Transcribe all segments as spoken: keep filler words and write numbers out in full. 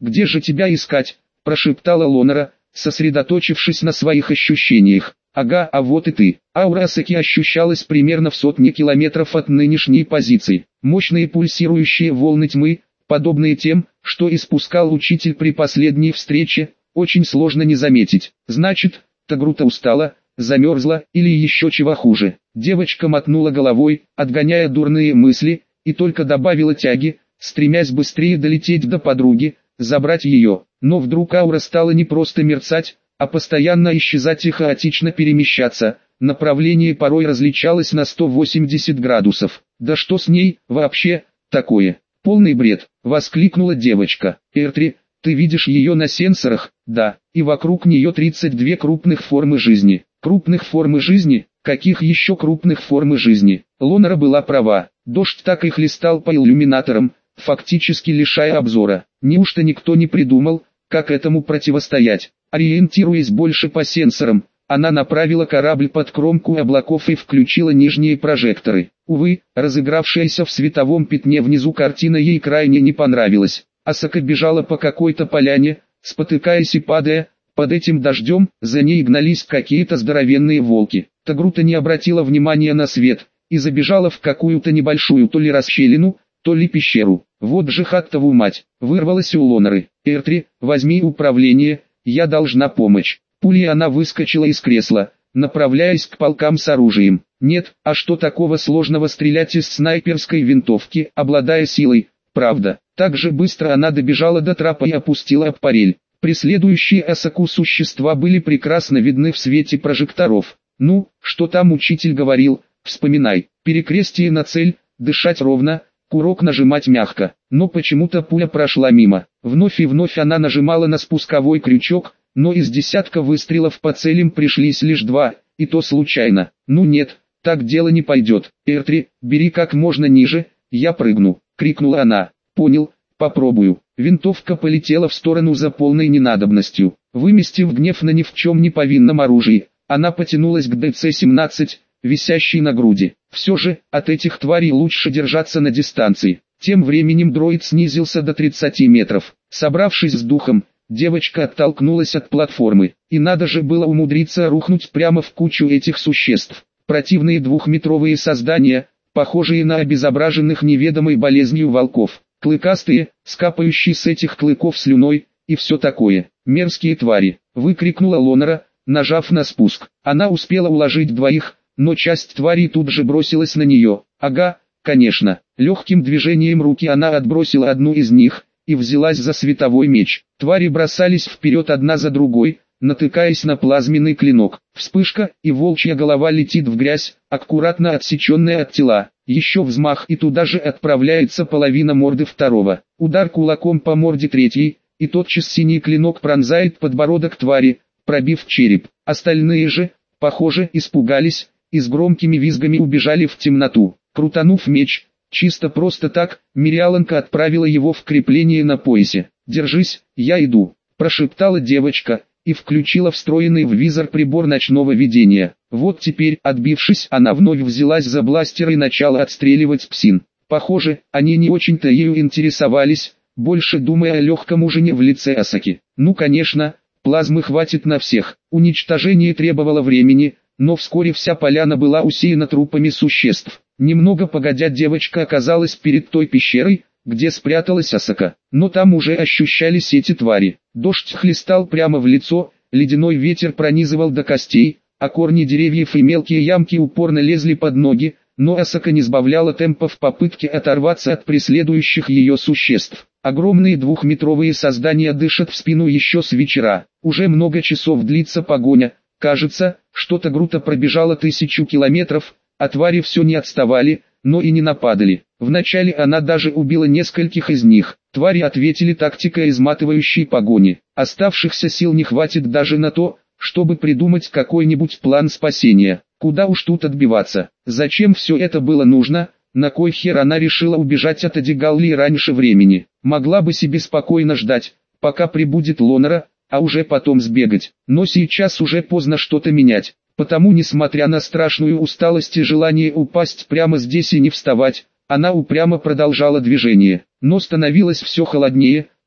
где же тебя искать?» – прошептала Лонара, сосредоточившись на своих ощущениях. «Ага, а вот и ты». Аура Асаки ощущалась примерно в сотне километров от нынешней позиции. Мощные пульсирующие волны тьмы, подобные тем, что испускал учитель при последней встрече, очень сложно не заметить. Значит, Тагрута устала, замерзла или еще чего хуже. Девочка мотнула головой, отгоняя дурные мысли, и только добавила тяги, стремясь быстрее долететь до подруги, забрать ее. Но вдруг аура стала не просто мерцать, а постоянно исчезать и хаотично перемещаться. Направление порой различалось на сто восемьдесят градусов. «Да что с ней, вообще, такое?» «Полный бред!» — воскликнула девочка. «Эртри, ты видишь ее на сенсорах?» «Да, и вокруг нее тридцать две крупных формы жизни». «Крупных формы жизни? Каких еще крупных формы жизни?» Лонара была права. Дождь так и хлестал по иллюминаторам, фактически лишая обзора. Неужто никто не придумал, как этому противостоять? Ориентируясь больше по сенсорам, она направила корабль под кромку облаков и включила нижние прожекторы. Увы, разыгравшаяся в световом пятне внизу картина ей крайне не понравилась. Асака бежала по какой-то поляне, спотыкаясь и падая. Под этим дождем за ней гнались какие-то здоровенные волки. Тагрута не обратила внимания на свет и забежала в какую-то небольшую то ли расщелину, то ли пещеру. «Вот же хаттову мать!» — вырвалась у Лонары. «Эртри, возьми управление, я должна помочь». Пулей она выскочила из кресла, направляясь к полкам с оружием. Нет, а что такого сложного стрелять из снайперской винтовки, обладая силой? Правда, так же быстро она добежала до трапа и опустила аппарель. Преследующие Асаку существа были прекрасно видны в свете прожекторов. «Ну, что там учитель говорил, вспоминай, перекрестие на цель, дышать ровно, курок нажимать мягко». Но почему-то пуля прошла мимо. Вновь и вновь она нажимала на спусковой крючок, но из десятка выстрелов по целям пришлись лишь два, и то случайно. «Ну нет, так дело не пойдет. Эртри, бери как можно ниже, я прыгну», — крикнула она. «Понял, попробую». Винтовка полетела в сторону за полной ненадобностью. Выместив гнев на ни в чем не повинном оружии, она потянулась к ДЦ семнадцать, висящей на груди. Все же, от этих тварей лучше держаться на дистанции. Тем временем дроид снизился до тридцати метров. Собравшись с духом, девочка оттолкнулась от платформы. И надо же было умудриться рухнуть прямо в кучу этих существ. Противные двухметровые создания, похожие на обезображенных неведомой болезнью волков. Клыкастые, скапающие с этих клыков слюной, и все такое. «Мерзкие твари!» — выкрикнула Лонара, нажав на спуск. Она успела уложить двоих, но часть тварей тут же бросилась на нее. Ага, конечно. Легким движением руки она отбросила одну из них и взялась за световой меч. Твари бросались вперед одна за другой, натыкаясь на плазменный клинок. Вспышка, и волчья голова летит в грязь, аккуратно отсеченная от тела. Еще взмах, и туда же отправляется половина морды второго. Удар кулаком по морде третьей, и тотчас синий клинок пронзает подбородок твари, пробив череп. Остальные же, похоже, испугались и с громкими визгами убежали в темноту. Крутанув меч, чисто просто так, Мириаланка отправила его в крепление на поясе. «Держись, я иду», – прошептала девочка и включила встроенный в визор прибор ночного видения. Вот теперь, отбившись, она вновь взялась за бластер и начала отстреливать псин. Похоже, они не очень-то ею интересовались, больше думая о легком ужине в лице Асаки. Ну конечно, плазмы хватит на всех. Уничтожение требовало времени, но вскоре вся поляна была усеяна трупами существ. Немного погодя девочка оказалась перед той пещерой, где спряталась Асака. Но там уже ощущались эти твари. Дождь хлестал прямо в лицо, ледяной ветер пронизывал до костей, а корни деревьев и мелкие ямки упорно лезли под ноги, но Асака не сбавляла темпа в попытке оторваться от преследующих ее существ. Огромные двухметровые создания дышат в спину еще с вечера. Уже много часов длится погоня. Кажется, что-то Грута пробежала тысячу километров, а твари все не отставали, но и не нападали. Вначале она даже убила нескольких из них. Твари ответили тактикой изматывающей погони. Оставшихся сил не хватит даже на то, чтобы придумать какой-нибудь план спасения. Куда уж тут отбиваться? Зачем все это было нужно? На кой хер она решила убежать от Адигалли раньше времени? Могла бы себе спокойно ждать, пока прибудет Лонара, а уже потом сбегать. Но сейчас уже поздно что-то менять. Потому, несмотря на страшную усталость и желание упасть прямо здесь и не вставать, она упрямо продолжала движение. Но становилось все холоднее,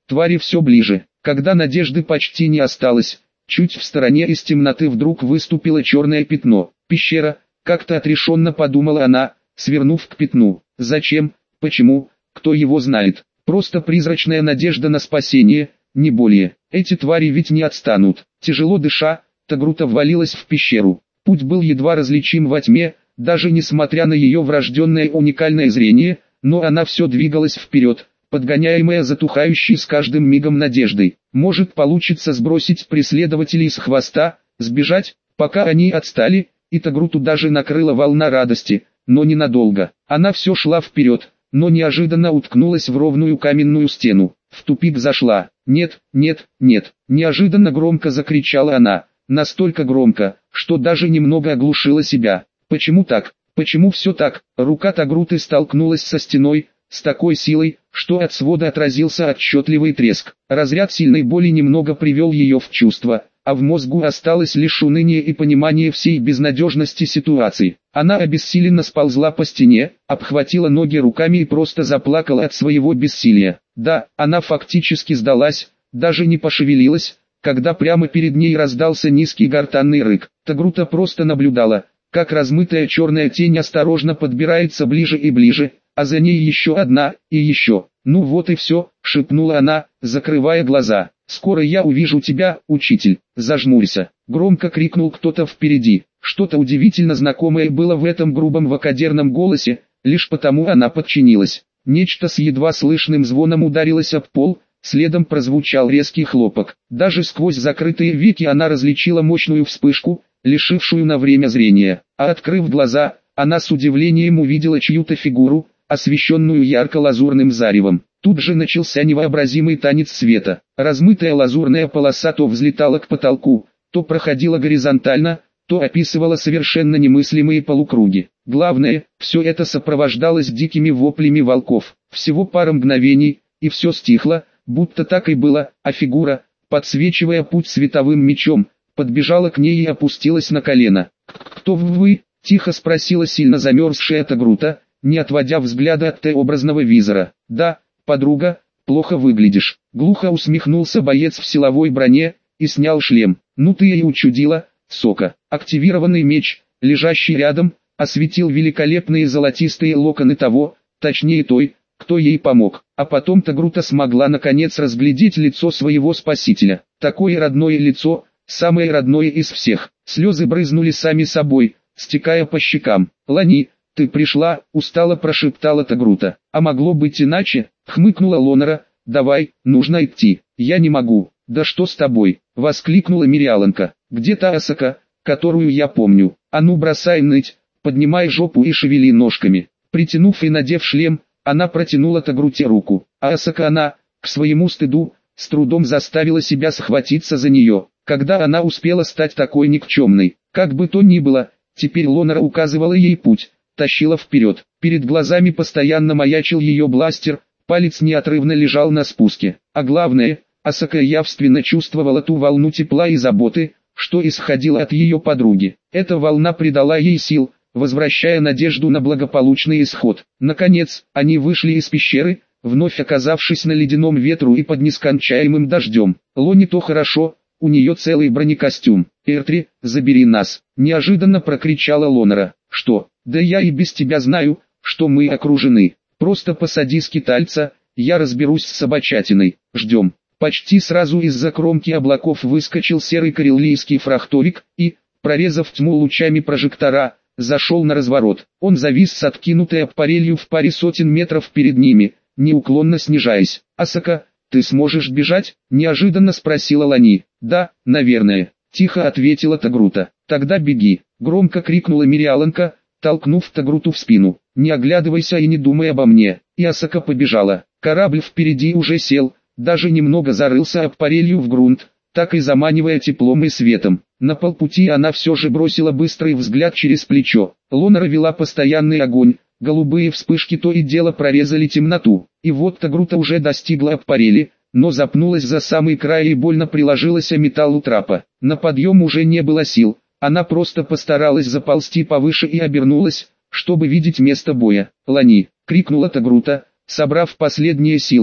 твари все ближе. Когда надежды почти не осталось, чуть в стороне из темноты вдруг выступило черное пятно. Пещера, как-то отрешенно подумала она, свернув к пятну. Зачем, почему, кто его знает. Просто призрачная надежда на спасение, не более. Эти твари ведь не отстанут. Тяжело дыша, Тагрута ввалилась в пещеру. Путь был едва различим во тьме, даже несмотря на ее врожденное уникальное зрение, но она все двигалась вперед, подгоняемая затухающей с каждым мигом надеждой. Может, получится сбросить преследователей с хвоста, сбежать, пока они отстали, и Тагруту даже накрыла волна радости, но ненадолго. Она все шла вперед, но неожиданно уткнулась в ровную каменную стену. В тупик зашла. «Нет, нет, нет!» Неожиданно громко закричала она. Настолько громко, что даже немного оглушила себя. Почему так? Почему все так? Рука Тагруты столкнулась со стеной, с такой силой, что от свода отразился отчетливый треск. Разряд сильной боли немного привел ее в чувство, а в мозгу осталось лишь уныние и понимание всей безнадежности ситуации. Она обессиленно сползла по стене, обхватила ноги руками и просто заплакала от своего бессилия. Да, она фактически сдалась, даже не пошевелилась, когда прямо перед ней раздался низкий гортанный рык. Тагрута просто наблюдала, как размытая черная тень осторожно подбирается ближе и ближе, а за ней еще одна, и еще. «Ну вот и все», — шепнула она, закрывая глаза. «Скоро я увижу тебя, учитель, зажмурься», — громко крикнул кто-то впереди. Что-то удивительно знакомое было в этом грубом вакадерном голосе, лишь потому она подчинилась. Нечто с едва слышным звоном ударилось об пол, следом прозвучал резкий хлопок. Даже сквозь закрытые веки она различила мощную вспышку, лишившую на время зрения. А открыв глаза, она с удивлением увидела чью-то фигуру, освещенную ярко-лазурным заревом. Тут же начался невообразимый танец света. Размытая лазурная полоса то взлетала к потолку, то проходила горизонтально, то описывала совершенно немыслимые полукруги. Главное, все это сопровождалось дикими воплями волков. Всего пара мгновений, и все стихло, будто так и было, а фигура, подсвечивая путь световым мечом, подбежала к ней и опустилась на колено. «Кто вы?» – тихо спросила сильно замерзшая Тагрута, не отводя взгляда от Т-образного визора. «Да, подруга, плохо выглядишь», — глухо усмехнулся боец в силовой броне, и снял шлем. «Ну ты и учудила, сока». Активированный меч, лежащий рядом, осветил великолепные золотистые локоны того, точнее той, кто ей помог. А потом Тагрута смогла наконец разглядеть лицо своего спасителя. Такое родное лицо, самое родное из всех. Слезы брызнули сами собой, стекая по щекам. «Лани, ты пришла», — устало прошептала Тагрута. «А могло быть иначе?» — хмыкнула Лонера. «Давай, нужно идти». «Я не могу». «Да что с тобой?» — воскликнула Мириаланка. «Где та Асака, которую я помню? А ну бросай ныть, поднимай жопу и шевели ножками». Притянув и надев шлем, она протянула Тагруте руку. А Асака она, к своему стыду, с трудом заставила себя схватиться за нее. Когда она успела стать такой никчемной? Как бы то ни было, теперь Лонера указывала ей путь, тащила вперед. Перед глазами постоянно маячил ее бластер, палец неотрывно лежал на спуске. А главное, Асака явственно чувствовала ту волну тепла и заботы, что исходила от ее подруги. Эта волна придала ей сил, возвращая надежду на благополучный исход. Наконец, они вышли из пещеры, вновь оказавшись на ледяном ветру и под нескончаемым дождем. «Лони, то хорошо, у нее целый бронекостюм. Эртри, забери нас!» – неожиданно прокричала Лонера. «Что? Да я и без тебя знаю, что мы окружены. Просто посади скитальца, я разберусь с собачатиной. Ждем». Почти сразу из-за кромки облаков выскочил серый карелийский фрахторик и, прорезав тьму лучами прожектора, зашел на разворот. Он завис с откинутой аппарелью в паре сотен метров перед ними, неуклонно снижаясь. «Асака, ты сможешь бежать?» – неожиданно спросила Лани. «Да, наверное», – тихо ответила Тагрута. «Тогда беги», – громко крикнула Мириаланка, толкнув Тагруту в спину. «Не оглядывайся и не думай обо мне». И Асака побежала. Корабль впереди уже сел, даже немного зарылся аппарелью в грунт, так и заманивая теплом и светом. На полпути она все же бросила быстрый взгляд через плечо. Лонера вела постоянный огонь, голубые вспышки то и дело прорезали темноту. И вот Тагрута уже достигла аппарели, но запнулась за самый край и больно приложилась о металл у трапа. На подъем уже не было сил, она просто постаралась заползти повыше и обернулась, чтобы видеть место боя. «Лани!» — крикнула Тагрута, собрав последние силы,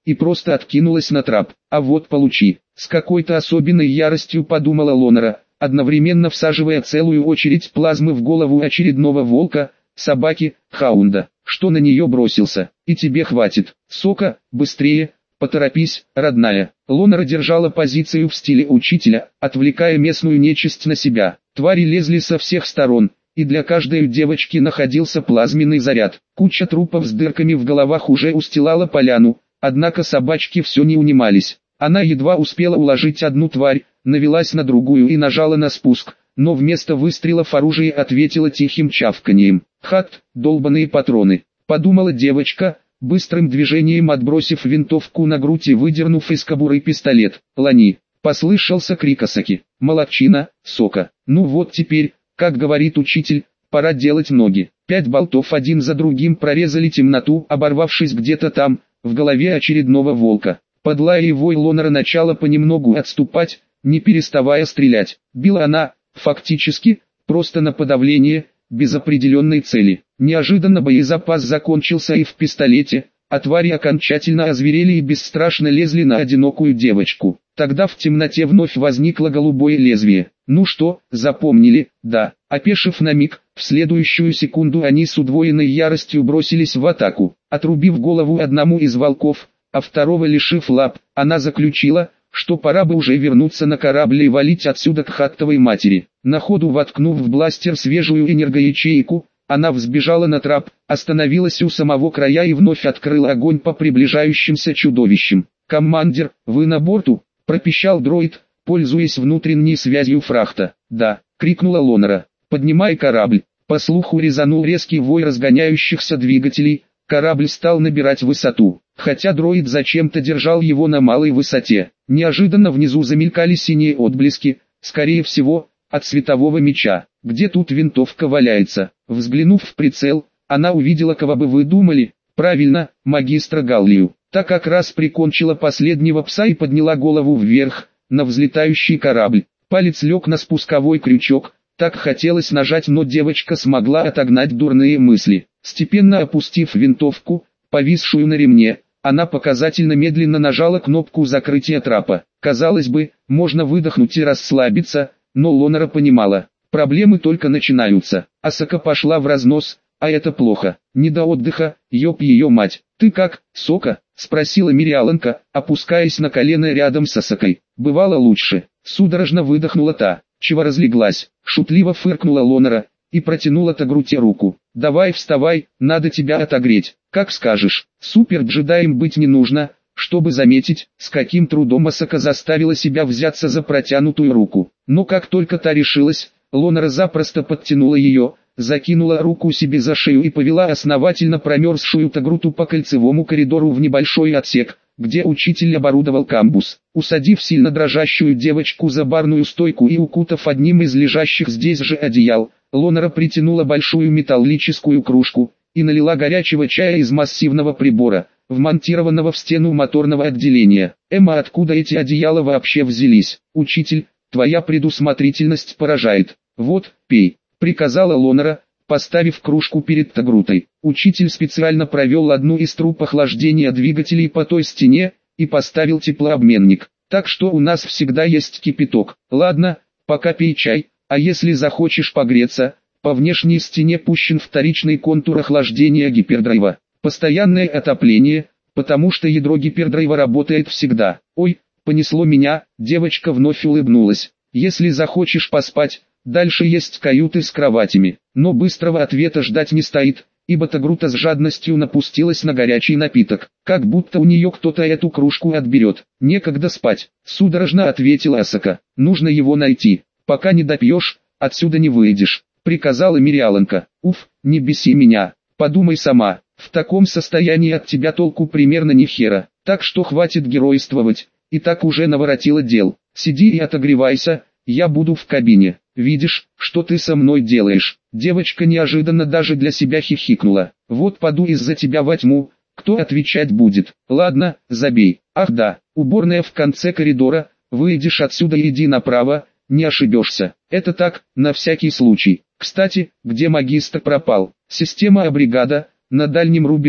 и просто откинулась на трап. А вот получи. С какой-то особенной яростью подумала Лонера, одновременно всаживая целую очередь плазмы в голову очередного волка, собаки, хаунда, что на нее бросился. И тебе хватит. Сока, быстрее, поторопись, родная. Лонера держала позицию в стиле учителя, отвлекая местную нечисть на себя. Твари лезли со всех сторон, и для каждой девочки находился плазменный заряд. Куча трупов с дырками в головах уже устилала поляну, однако собачки все не унимались. Она едва успела уложить одну тварь, навелась на другую и нажала на спуск, но вместо выстрелов оружие ответило тихим чавканьем. «Хат, долбаные патроны», — подумала девочка, быстрым движением отбросив винтовку на грудь и выдернув из кобуры пистолет. «Лани!» — послышался крик Асаки. «Молодчина, Сока! Ну вот теперь, как говорит учитель, пора делать ноги». Пять болтов один за другим прорезали темноту, оборвавшись где-то там, в голове очередного волка. Под лай и вой Лонера начала понемногу отступать, не переставая стрелять. Била она, фактически, просто на подавление, без определенной цели. Неожиданно боезапас закончился и в пистолете, а твари окончательно озверели и бесстрашно лезли на одинокую девочку. Тогда в темноте вновь возникло голубое лезвие. Ну что, запомнили? Да. Опешив на миг, в следующую секунду они с удвоенной яростью бросились в атаку. Отрубив голову одному из волков, а второго лишив лап, она заключила, что пора бы уже вернуться на корабль и валить отсюда к хаттовой матери. На ходу воткнув в бластер свежую энергоячейку, она взбежала на трап, остановилась у самого края и вновь открыла огонь по приближающимся чудовищам. «Командир, вы на борту?» – пропищал дроид, пользуясь внутренней связью фрахта. «Да», – крикнула Лонера. «Поднимай корабль». По слуху резанул резкий вой разгоняющихся двигателей, корабль стал набирать высоту, хотя дроид зачем-то держал его на малой высоте. Неожиданно внизу замелькали синие отблески, скорее всего, от светового меча. «Где тут винтовка валяется?» Взглянув в прицел, она увидела, кого бы вы думали, правильно, магистра Галлию. Та как раз прикончила последнего пса и подняла голову вверх, на взлетающий корабль. Палец лег на спусковой крючок, так хотелось нажать, но девочка смогла отогнать дурные мысли. Степенно опустив винтовку, повисшую на ремне, она показательно медленно нажала кнопку закрытия трапа. Казалось бы, можно выдохнуть и расслабиться, но Лонера понимала, проблемы только начинаются. Асака пошла в разнос, а это плохо. Не до отдыха, ёб ее мать. «Ты как, Сока?» — спросила Мириаланка, опускаясь на колено рядом с Асакой. «Бывало лучше». Судорожно выдохнула та. «Чего разлеглась?» — шутливо фыркнула Лонера и протянула Тагруте руку. «Давай вставай, надо тебя отогреть». «Как скажешь». Супер-джедаем быть не нужно, чтобы заметить, с каким трудом Асака заставила себя взяться за протянутую руку. Но как только та решилась, Лонера запросто подтянула ее, закинула руку себе за шею и повела основательно промерзшую Тагруту по кольцевому коридору в небольшой отсек, где учитель оборудовал камбус. Усадив сильно дрожащую девочку за барную стойку и укутав одним из лежащих здесь же одеял, Лонера притянула большую металлическую кружку и налила горячего чая из массивного прибора, вмонтированного в стену моторного отделения. «Эмма, откуда эти одеяла вообще взялись? Учитель, твоя предусмотрительность поражает. Вот, пей», — приказала Лонера, поставив кружку перед Тагрутой. Учитель специально провел одну из труб охлаждения двигателей по той стене и поставил теплообменник, так что у нас всегда есть кипяток. «Ладно, пока пей чай, а если захочешь погреться, по внешней стене пущен вторичный контур охлаждения гипердрайва. Постоянное отопление, потому что ядро гипердрайва работает всегда». «Ой, понесло меня», — девочка вновь улыбнулась. «Если захочешь поспать, дальше есть каюты с кроватями». Но быстрого ответа ждать не стоит, ибо Тагрута с жадностью напустилась на горячий напиток, как будто у нее кто-то эту кружку отберет. «Некогда спать», — судорожно ответила Асака. «Нужно его найти. Пока не допьешь, отсюда не выйдешь», — приказала Мириаланка. «Уф, не беси меня, подумай сама, в таком состоянии от тебя толку примерно ни хера, так что хватит геройствовать, и так уже наворотила дел. Сиди и отогревайся, я буду в кабине. Видишь, что ты со мной делаешь?» Девочка неожиданно даже для себя хихикнула. «Вот паду из-за тебя во тьму, кто отвечать будет?» «Ладно, забей. Ах да, уборная в конце коридора, выйдешь отсюда и иди направо, не ошибешься». «Это так, на всякий случай. Кстати, где магистр пропал?» «Система абригада, на дальнем рубеже»,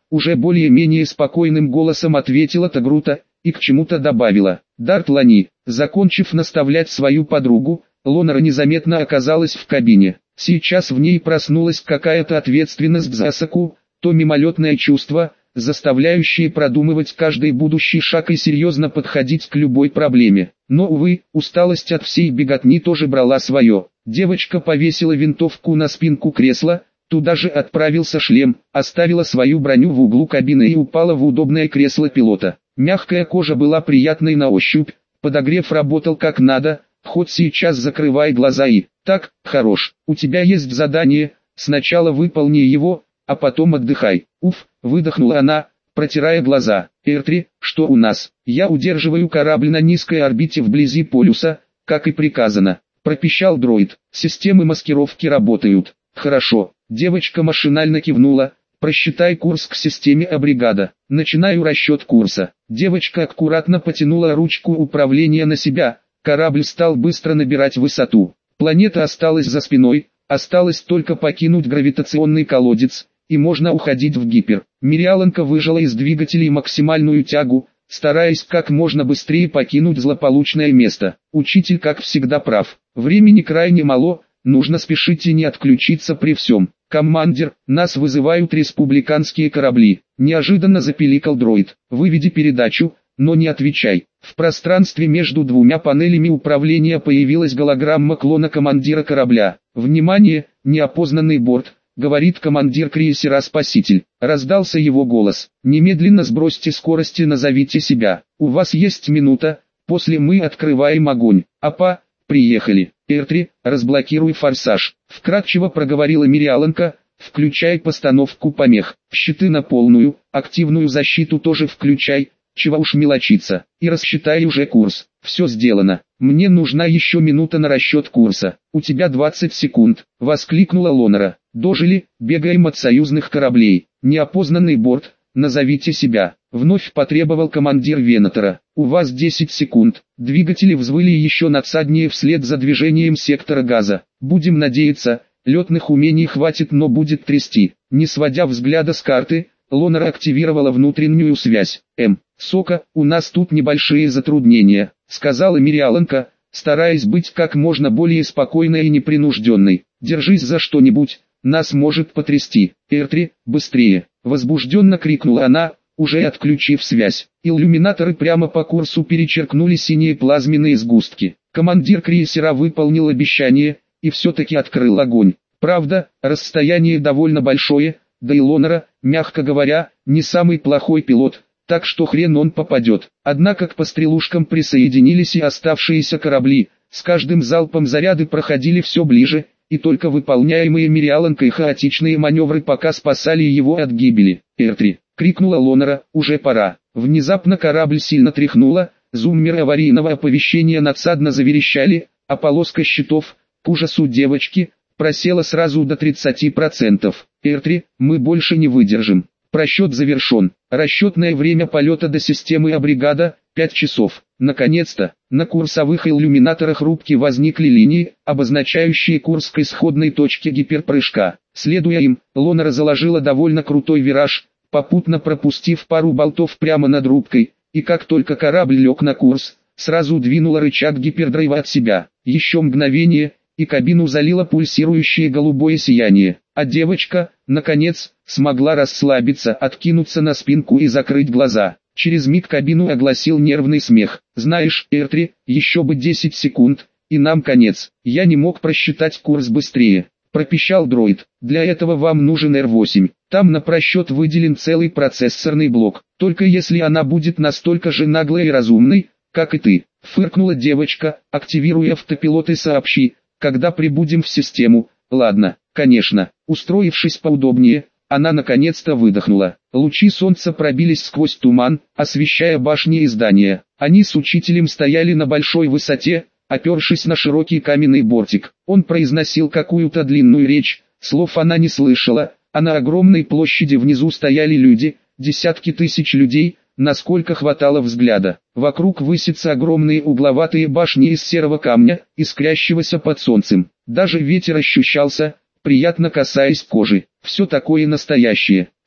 уже более-менее спокойным голосом ответила Тагрута, и к чему-то добавила. Дарт Лани, закончив наставлять свою подругу, Лонара незаметно оказалась в кабине. Сейчас в ней проснулась какая-то ответственность за Асаку, то мимолетное чувство, заставляющее продумывать каждый будущий шаг и серьезно подходить к любой проблеме. Но, увы, усталость от всей беготни тоже брала свое. Девочка повесила винтовку на спинку кресла, туда же отправился шлем, оставила свою броню в углу кабины и упала в удобное кресло пилота. Мягкая кожа была приятной на ощупь, подогрев работал как надо, хоть сейчас закрывай глаза и... Так, хорош, у тебя есть задание, сначала выполни его, а потом отдыхай. Уф, выдохнула она, протирая глаза. Эр три, что у нас? Я удерживаю корабль на низкой орбите вблизи полюса, как и приказано. Пропищал дроид. Системы маскировки работают. Хорошо. Девочка машинально кивнула. Просчитай курс к системе Абригада. Начинаю расчет курса. Девочка аккуратно потянула ручку управления на себя. Корабль стал быстро набирать высоту. Планета осталась за спиной. Осталось только покинуть гравитационный колодец, и можно уходить в гипер. Мириаланка выжала из двигателей максимальную тягу, стараясь как можно быстрее покинуть злополучное место. Учитель как всегда прав. Времени крайне мало, нужно спешить и не отключиться при всем. «Командир, нас вызывают республиканские корабли», – неожиданно запиликал дроид. «Выведи передачу, но не отвечай». В пространстве между двумя панелями управления появилась голограмма клона командира корабля. «Внимание, неопознанный борт», — говорит командир крейсера «Спаситель». Раздался его голос. «Немедленно сбросьте скорость и назовите себя. У вас есть минута, после мы открываем огонь. Апа, приехали. Эр три, разблокируй форсаж», — вкратчиво проговорила Мириаланка, «включай постановку помех. Щиты на полную, активную защиту тоже включай. Чего уж мелочиться, и рассчитай уже курс. Все сделано. Мне нужна еще минута на расчет курса. У тебя двадцать секунд», — воскликнула Лонара. «Дожили, бегаем от союзных кораблей. Неопознанный борт, назовите себя», — вновь потребовал командир Венатора. «У вас десять секунд». Двигатели взвыли еще надсаднее вслед за движением сектора газа. «Будем надеяться, летных умений хватит, но будет трясти». Не сводя взгляда с карты, Лонара активировала внутреннюю связь. «М. Сока, у нас тут небольшие затруднения», — сказала Мириаланка, стараясь быть как можно более спокойной и непринужденной. «Держись за что-нибудь, нас может потрясти». «Эр три, быстрее!» — возбужденно крикнула она, уже отключив связь. Иллюминаторы прямо по курсу перечеркнули синие плазменные сгустки. Командир крейсера выполнил обещание, и все-таки открыл огонь. Правда, расстояние довольно большое, да и Лонара, мягко говоря, не самый плохой пилот, так что хрен он попадет. Однако к пострелушкам присоединились и оставшиеся корабли, с каждым залпом заряды проходили все ближе, и только выполняемые Мириаланкой хаотичные маневры пока спасали его от гибели. «Эр три!» — крикнула Лонара, «уже пора». Внезапно корабль сильно тряхнуло, зуммеры аварийного оповещения надсадно заверещали, а полоска щитов, к ужасу девочки, просела сразу до тридцати процентов. «Эр три, мы больше не выдержим. Просчет завершен. Расчетное время полета до системы Абригада – пять часов. Наконец-то, на курсовых иллюминаторах рубки возникли линии, обозначающие курс к исходной точке гиперпрыжка. Следуя им, Лонара заложила довольно крутой вираж, попутно пропустив пару болтов прямо над рубкой, и как только корабль лег на курс, сразу двинула рычаг гипердрайва от себя. Еще мгновение, и кабину залило пульсирующее голубое сияние, а девочка, наконец, смогла расслабиться, откинуться на спинку и закрыть глаза. Через миг кабину огласил нервный смех. «Знаешь, Эр три, еще бы десять секунд, и нам конец. Я не мог просчитать курс быстрее», — пропищал дроид. «Для этого вам нужен Эр восемь. Там на просчет выделен целый процессорный блок. Только если она будет настолько же наглой и разумной, как и ты», — фыркнула девочка, активируя автопилот и сообщи, когда прибудем в систему. «Ладно, конечно». Устроившись поудобнее, она наконец-то выдохнула. Лучи солнца пробились сквозь туман, освещая башни и здания. Они с учителем стояли на большой высоте, опершись на широкий каменный бортик. Он произносил какую-то длинную речь, слов она не слышала, а на огромной площади внизу стояли люди, десятки тысяч людей, насколько хватало взгляда. Вокруг высятся огромные угловатые башни из серого камня, искрящегося под солнцем. Даже ветер ощущался, приятно касаясь кожи. Все такое настоящее.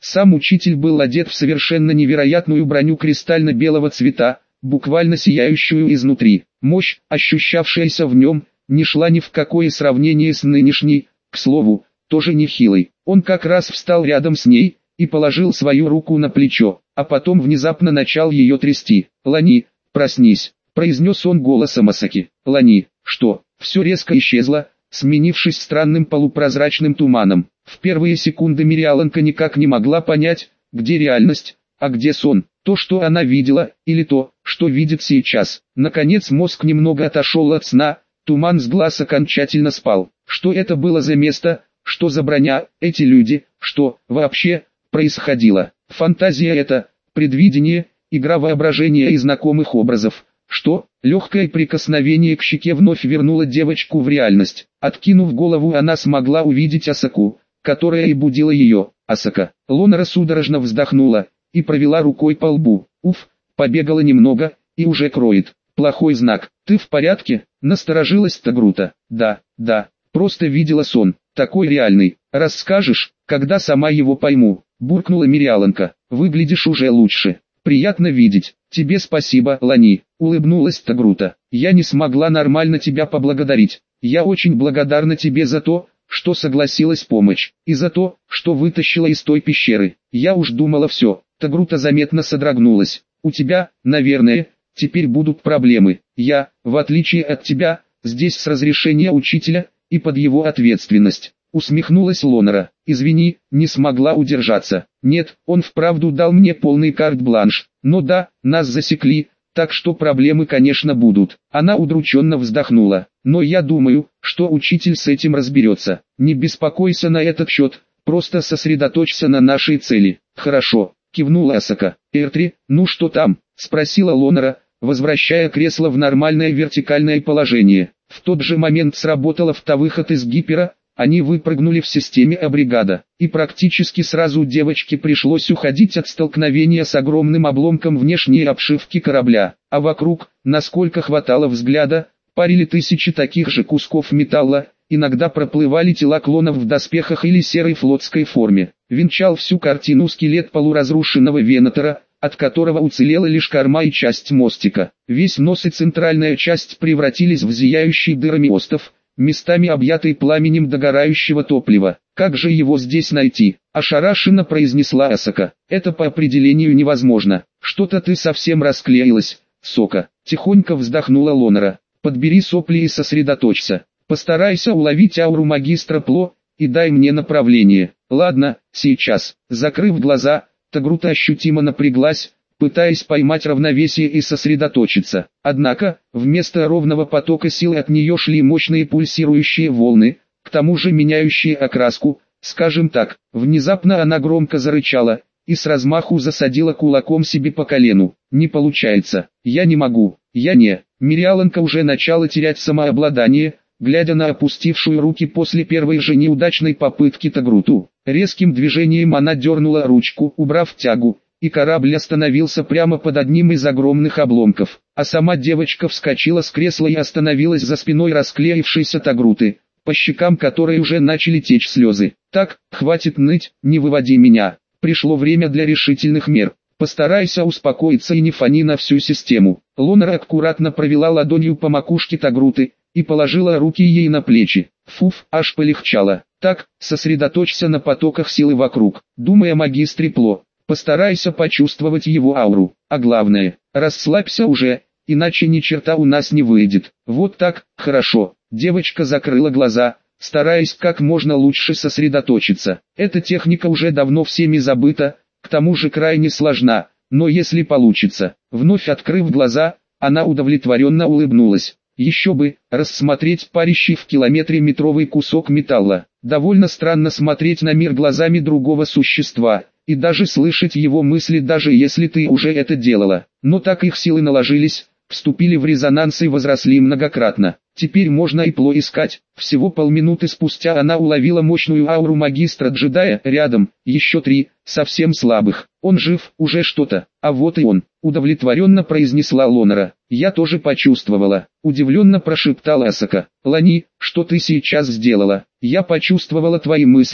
Сам учитель был одет в совершенно невероятную броню кристально-белого цвета, буквально сияющую изнутри. Мощь, ощущавшаяся в нем, не шла ни в какое сравнение с нынешней, к слову, тоже нехилой. Он как раз встал рядом с ней и положил свою руку на плечо, а потом внезапно начал ее трясти. «Лани, проснись», — произнес он голосом Асаки. «Лани, что?» Все резко исчезло, сменившись странным полупрозрачным туманом. В первые секунды Мириаланка никак не могла понять, где реальность, а где сон, то, что она видела, или то, что видит сейчас. Наконец мозг немного отошел от сна, туман с глаз окончательно спал. Что это было за место, что за броня, эти люди, что, вообще, происходило? Фантазия это, предвидение, игра воображения и знакомых образов. Что? Легкое прикосновение к щеке вновь вернуло девочку в реальность. Откинув голову, она смогла увидеть Асаку, которая и будила ее. Асака. Лонара судорожно вздохнула и провела рукой по лбу. Уф, побегала немного и уже кроет. Плохой знак. Ты в порядке? Насторожилась Тагрута. Да, да, просто видела сон, такой реальный. Расскажешь, когда сама его пойму, буркнула Мириаланка. Выглядишь уже лучше. Приятно видеть. Тебе спасибо, Лани, улыбнулась Тагрута. Я не смогла нормально тебя поблагодарить. Я очень благодарна тебе за то, что согласилась помочь, и за то, что вытащила из той пещеры. Я уж думала все. Тагрута заметно содрогнулась. У тебя, наверное, теперь будут проблемы. Я, в отличие от тебя, здесь с разрешения учителя и под его ответственность. Усмехнулась Лонара. Извини, не смогла удержаться. Нет, он вправду дал мне полный карт-бланш. Но да, нас засекли, так что проблемы, конечно, будут. Она удрученно вздохнула. Но я думаю, что учитель с этим разберется. Не беспокойся на этот счет, просто сосредоточься на нашей цели. Хорошо, кивнула Асака. Эртри, ну что там? Спросила Лонара, возвращая кресло в нормальное вертикальное положение. В тот же момент сработал автовыход из гипера. Они выпрыгнули в системе абригада, и практически сразу девочке пришлось уходить от столкновения с огромным обломком внешней обшивки корабля, а вокруг, насколько хватало взгляда, парили тысячи таких же кусков металла, иногда проплывали тела клонов в доспехах или серой флотской форме. Венчал всю картину скелет полуразрушенного Венатора, от которого уцелела лишь корма и часть мостика. Весь нос и центральная часть превратились в зияющий дырами остов, местами объятый пламенем догорающего топлива. Как же его здесь найти? Ошарашенно произнесла Асака. Это по определению невозможно. Что-то ты совсем расклеилась, Сока. Тихонько вздохнула Лонара. Подбери сопли и сосредоточься. Постарайся уловить ауру магистра Пло и дай мне направление. Ладно, сейчас. Закрыв глаза, Тагрута ощутимо напряглась, пытаясь поймать равновесие и сосредоточиться. Однако, вместо ровного потока сил от нее шли мощные пульсирующие волны, к тому же меняющие окраску, скажем так. Внезапно она громко зарычала и с размаху засадила кулаком себе по колену. Не получается. Я не могу. Я не. Мириаланка уже начала терять самообладание, глядя на опустившую руки после первой же неудачной попытки Тагруту. Резким движением она дернула ручку, убрав тягу, и корабль остановился прямо под одним из огромных обломков, а сама девочка вскочила с кресла и остановилась за спиной расклеившейся Тагруты, по щекам которой уже начали течь слезы. «Так, хватит ныть, не выводи меня, пришло время для решительных мер, постарайся успокоиться и не фони на всю систему». Лонара аккуратно провела ладонью по макушке Тагруты и положила руки ей на плечи. Фуф, аж полегчало. «Так, сосредоточься на потоках силы вокруг, думай о магистре Пло. Постарайся почувствовать его ауру, а главное, расслабься уже, иначе ни черта у нас не выйдет». Вот так, хорошо. Девочка закрыла глаза, стараясь как можно лучше сосредоточиться. Эта техника уже давно всеми забыта, к тому же крайне сложна, но если получится. Вновь открыв глаза, она удовлетворенно улыбнулась. Еще бы, рассмотреть парящий в километре метровый кусок металла. Довольно странно смотреть на мир глазами другого существа, и даже слышать его мысли, даже если ты уже это делала. Но так их силы наложились, вступили в резонанс и возросли многократно. Теперь можно и Пло искать. Всего полминуты спустя она уловила мощную ауру магистра-джедая рядом, еще три, совсем слабых. Он жив, уже что-то, а вот и он, удовлетворенно произнесла Лонара. Я тоже почувствовала, удивленно прошептала Асака. Лани, что ты сейчас сделала? Я почувствовала твои мысли,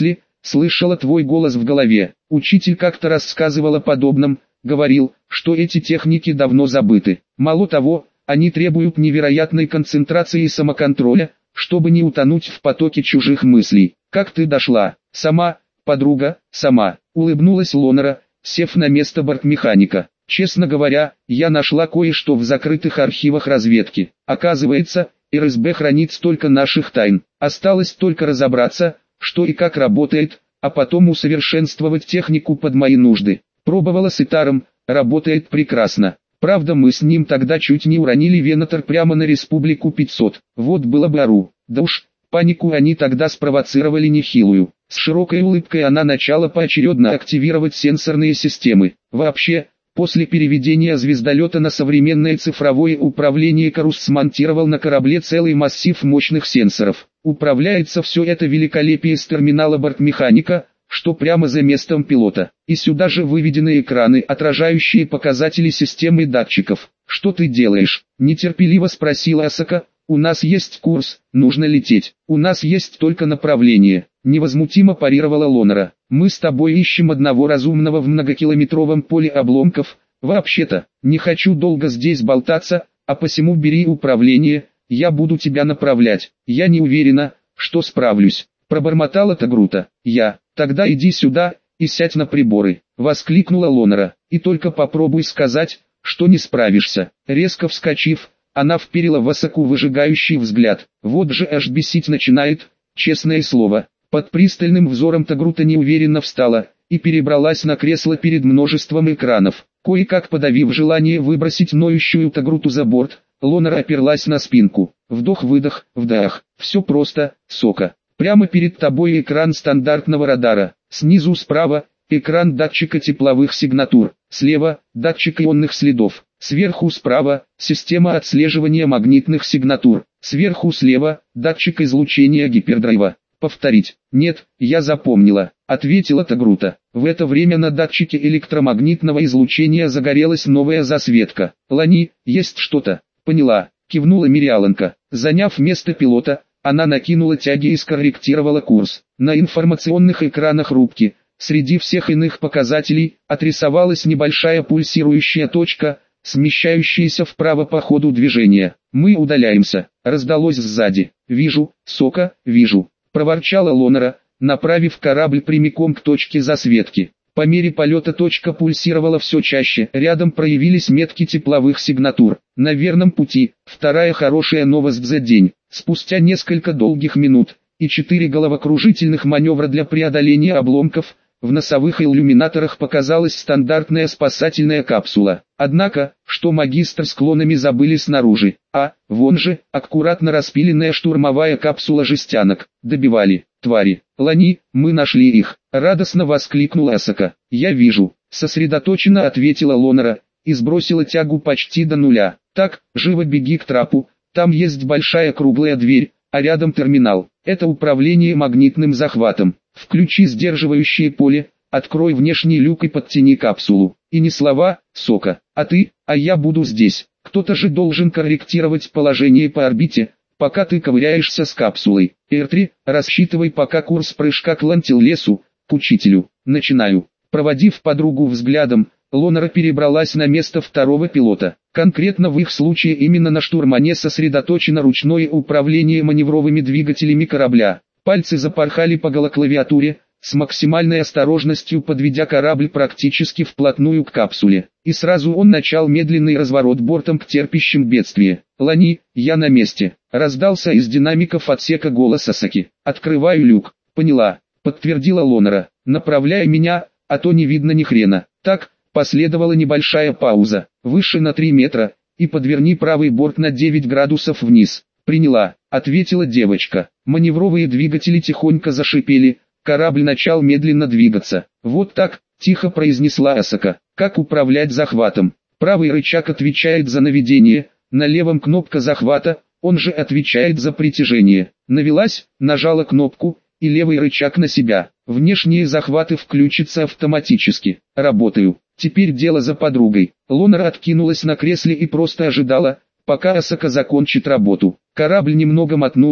слышала твой голос в голове. Учитель как-то рассказывал о подобном, говорил, что эти техники давно забыты. Мало того, они требуют невероятной концентрации и самоконтроля, чтобы не утонуть в потоке чужих мыслей. Как ты дошла? Сама, подруга, сама, улыбнулась Лонера, сев на место бортмеханика. Честно говоря, я нашла кое-что в закрытых архивах разведки. Оказывается, эр эс бэ хранит столько наших тайн. Осталось только разобраться, что и как работает, а потом усовершенствовать технику под мои нужды. Пробовала с Итаром, работает прекрасно. Правда, мы с ним тогда чуть не уронили Венатор прямо на Республику пятьсот. Вот было бы ору. Да уж, панику они тогда спровоцировали нехилую. С широкой улыбкой она начала поочередно активировать сенсорные системы. Вообще, после переведения звездолета на современное цифровое управление Карус смонтировал на корабле целый массив мощных сенсоров. Управляется все это великолепие с терминала бортмеханика, что прямо за местом пилота. И сюда же выведены экраны, отражающие показатели системы датчиков. «Что ты делаешь?» – нетерпеливо спросила Асака. «У нас есть курс, нужно лететь. У нас есть только направление», – невозмутимо парировала Лонера. «Мы с тобой ищем одного разумного в многокилометровом поле обломков. Вообще-то, не хочу долго здесь болтаться, а посему бери управление, я буду тебя направлять. Я не уверена, что справлюсь», – пробормотала Тагрута. «Я, тогда иди сюда и сядь на приборы», – воскликнула Лонера. «И только попробуй сказать, что не справишься». Резко вскочив, она вперила в Асаку выжигающий взгляд. Вот же аж бесить начинает, честное слово. Под пристальным взором Тагрута неуверенно встала и перебралась на кресло перед множеством экранов. Кое-как подавив желание выбросить ноющую Тагруту за борт, Лонера оперлась на спинку. Вдох-выдох, вдох. Все просто, Сока. Прямо перед тобой экран стандартного радара. Снизу справа – экран датчика тепловых сигнатур. Слева – датчик ионных следов. Сверху справа – система отслеживания магнитных сигнатур. Сверху слева – датчик излучения гипердрайва. «Повторить?» «Нет, я запомнила», — ответила Тагрута. В это время на датчике электромагнитного излучения загорелась новая засветка. «Лани, есть что-то?» «Поняла», — кивнула Мириаланка. Заняв место пилота, она накинула тяги и скорректировала курс. На информационных экранах рубки, среди всех иных показателей, отрисовалась небольшая пульсирующая точка, смещающаяся вправо по ходу движения. «Мы удаляемся», — раздалось сзади. «Вижу, Сока, вижу», — проворчала Лонера, направив корабль прямиком к точке засветки. По мере полета точка пульсировала все чаще, рядом проявились метки тепловых сигнатур. На верном пути, вторая хорошая новость за день. Спустя несколько долгих минут и четыре головокружительных маневра для преодоления обломков, в носовых иллюминаторах показалась стандартная спасательная капсула. Однако, что магистр с клонами забыли снаружи, а, вон же, аккуратно распиленная штурмовая капсула жестянок, добивали, твари. «Лани, мы нашли их», — радостно воскликнула Асака. «Я вижу», — сосредоточенно ответила Лонера, и сбросила тягу почти до нуля. «Так, живо беги к трапу, там есть большая круглая дверь, а рядом терминал. Это управление магнитным захватом. Включи сдерживающее поле, открой внешний люк и подтяни капсулу. И не слова, Сока, а ты, а я буду здесь. Кто-то же должен корректировать положение по орбите, пока ты ковыряешься с капсулой. эр три, рассчитывай пока курс прыжка к Лантиллесу, к учителю. Начинаю». Проводив подругу взглядом, Лонера перебралась на место второго пилота. Конкретно в их случае именно на штурмане сосредоточено ручное управление маневровыми двигателями корабля. Пальцы запорхали по голоклавиатуре, с максимальной осторожностью подведя корабль практически вплотную к капсуле. И сразу он начал медленный разворот бортом к терпящим бедствие. «Лани, я на месте», — раздался из динамиков отсека голос Асаки. «Открываю люк». «Поняла», — подтвердила Лонера. «Направляй меня, а то не видно ни хрена». «Так». Последовала небольшая пауза. «Выше на три метра, и подверни правый борт на девять градусов вниз». «Приняла», — ответила девочка. Маневровые двигатели тихонько зашипели, корабль начал медленно двигаться. «Вот так», — тихо произнесла Асака. «Как управлять захватом?» Правый рычаг отвечает за наведение, на левом кнопка захвата, он же отвечает за притяжение. Навелась, нажала кнопку, и левый рычаг на себя. Внешние захваты включатся автоматически. «Работаю». Теперь дело за подругой. Лонера откинулась на кресле и просто ожидала, пока Асака закончит работу. Корабль немного мотнула,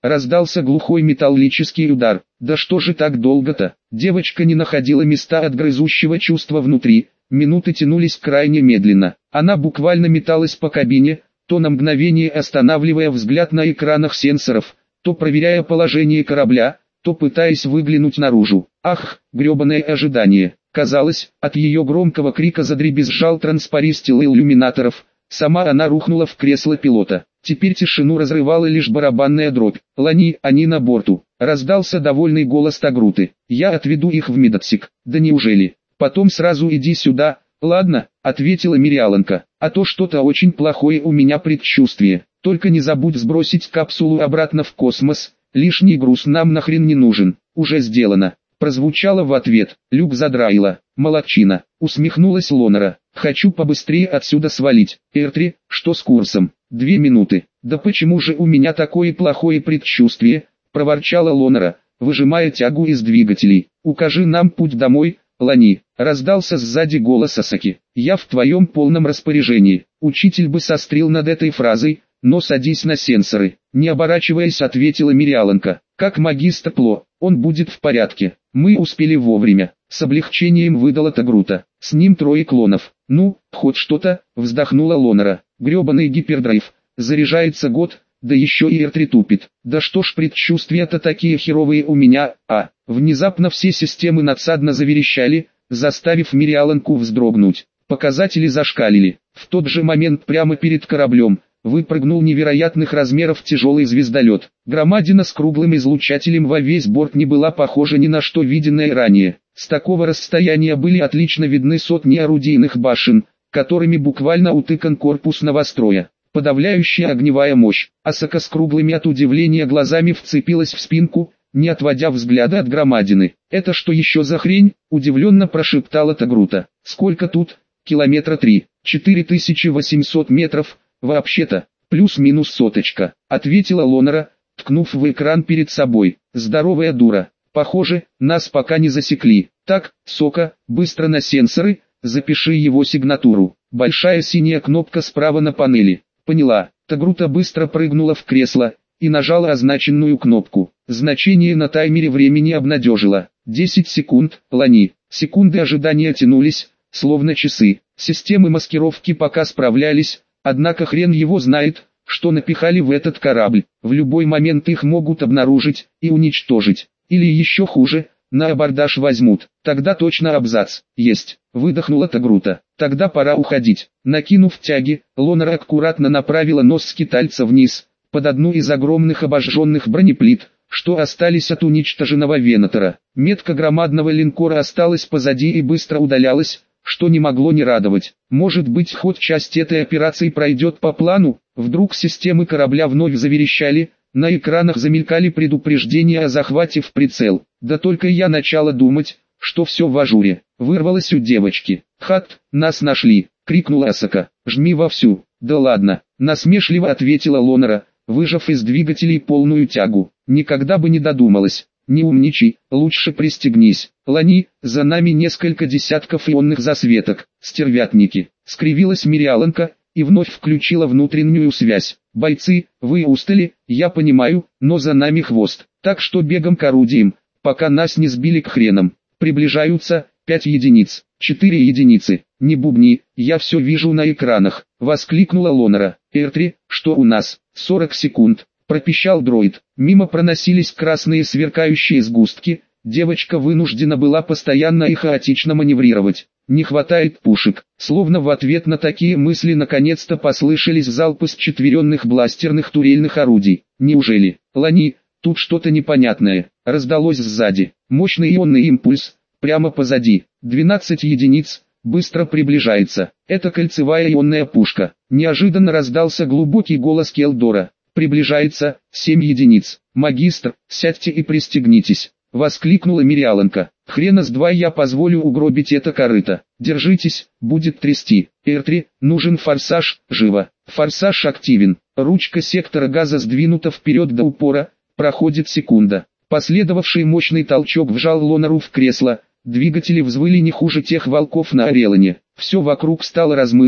раздался глухой металлический удар. Да что же так долго-то? Девочка не находила места от грызущего чувства внутри, минуты тянулись крайне медленно. Она буквально металась по кабине, то на мгновение останавливая взгляд на экранах сенсоров, то проверяя положение корабля, то пытаясь выглянуть наружу. Ах, гребаное ожидание! Казалось, от ее громкого крика задребезжал транспаристил иллюминаторов, сама она рухнула в кресло пилота. Теперь тишину разрывала лишь барабанная дробь. «Лани, они на борту!» — раздался довольный голос Тагруты. «Я отведу их в медотсек». «Да неужели? Потом сразу иди сюда». «Ладно», — ответила Мириаланка, — «а то что-то очень плохое у меня предчувствие. Только не забудь сбросить капсулу обратно в космос, лишний груз нам нахрен не нужен». «Уже сделано», — прозвучало в ответ. Люк задраила. «Молодчина», — усмехнулась Лонера. «Хочу побыстрее отсюда свалить». «Эртри, что с курсом?» «Две минуты». «Да почему же у меня такое плохое предчувствие?» — проворчала Лонера, выжимая тягу из двигателей. «Укажи нам путь домой, Лани», — раздался сзади голос Асаки. «Я в твоем полном распоряжении». Учитель бы сострил над этой фразой, но садись на сенсоры. Не оборачиваясь, ответила Мириаланка. «Как магистр Пло, он будет в порядке. Мы успели вовремя». С облегчением выдала Тагрута. «С ним трое клонов». «Ну, хоть что-то», — вздохнула Лонера. «Гребаный гипердрайв. Заряжается год, да еще и Эртри тупит. Да что ж предчувствия-то такие херовые у меня, а?» Внезапно все системы надсадно заверещали, заставив Мириаланку вздрогнуть. Показатели зашкалили. В тот же момент прямо перед кораблем выпрыгнул невероятных размеров тяжелый звездолет. Громадина с круглым излучателем во весь борт не была похожа ни на что виденное ранее. С такого расстояния были отлично видны сотни орудийных башен, которыми буквально утыкан корпус новостроя. Подавляющая огневая мощь. Асака с круглыми от удивления глазами вцепилась в спинку, не отводя взгляда от громадины. «Это что еще за хрень?» – удивленно прошептала Тагрута. «Сколько тут?» «Километра три. четыре тысячи восемьсот метров, вообще-то, плюс-минус соточка», – ответила Лонера, ткнув в экран перед собой. «Здоровая дура. Похоже, нас пока не засекли. Так, Сока, быстро на сенсоры, запиши его сигнатуру». Большая синяя кнопка справа на панели. «Поняла». Тагрута быстро прыгнула в кресло и нажала означенную кнопку. Значение на таймере времени обнадежило. десять секунд, Лани. Секунды ожидания тянулись, словно часы. Системы маскировки пока справлялись, однако хрен его знает, что напихали в этот корабль. В любой момент их могут обнаружить и уничтожить. Или еще хуже, на абордаж возьмут. Тогда точно абзац. Есть. Выдохнула Тагрута. Тогда пора уходить. Накинув тяги, Лонера аккуратно направила нос скитальца вниз, под одну из огромных обожженных бронеплит, что остались от уничтоженного Венатора. Метка громадного линкора осталась позади и быстро удалялась, что не могло не радовать. Может быть, хоть часть этой операции пройдет по плану? Вдруг системы корабля вновь заверещали, на экранах замелькали предупреждения о захвате в прицел. Да только я начала думать, что все в ажуре. Вырвалось у девочки. «Хат, нас нашли!» — крикнула Асака. «Жми вовсю!» «Да ладно!» — насмешливо ответила Лонера, выжав из двигателей полную тягу. «Никогда бы не додумалась!» «Не умничай, лучше пристегнись. Лани, за нами несколько десятков ионных засветок, стервятники!» — скривилась Мириаланка и вновь включила внутреннюю связь. «Бойцы, вы устали, я понимаю, но за нами хвост, так что бегом к орудиям, пока нас не сбили к хренам. Приближаются, пять единиц, четыре единицы. Не бубни, я все вижу на экранах», — воскликнула Лонера. «Эртри, что у нас?» «сорок секунд», — пропищал дроид. Мимо проносились красные сверкающие сгустки, девочка вынуждена была постоянно и хаотично маневрировать. «Не хватает пушек». Словно в ответ на такие мысли наконец-то послышались залпы счетверенных бластерных турельных орудий. «Неужели?» «Лани, тут что-то непонятное», — раздалось сзади. Мощный ионный импульс, прямо позади. двенадцать единиц, быстро приближается. Это кольцевая ионная пушка. Неожиданно раздался глубокий голос Келдора. «Приближается, семь единиц. Магистр, сядьте и пристегнитесь», — воскликнула Мириаланка. «Хрена с два я позволю угробить это корыто. Держитесь, будет трясти. Эртри, нужен форсаж, живо». Форсаж активен. Ручка сектора газа сдвинута вперед до упора, проходит секунда. Последовавший мощный толчок вжал Лонеру в кресло, двигатели взвыли не хуже тех волков на Орелоне. Все вокруг стало размытым,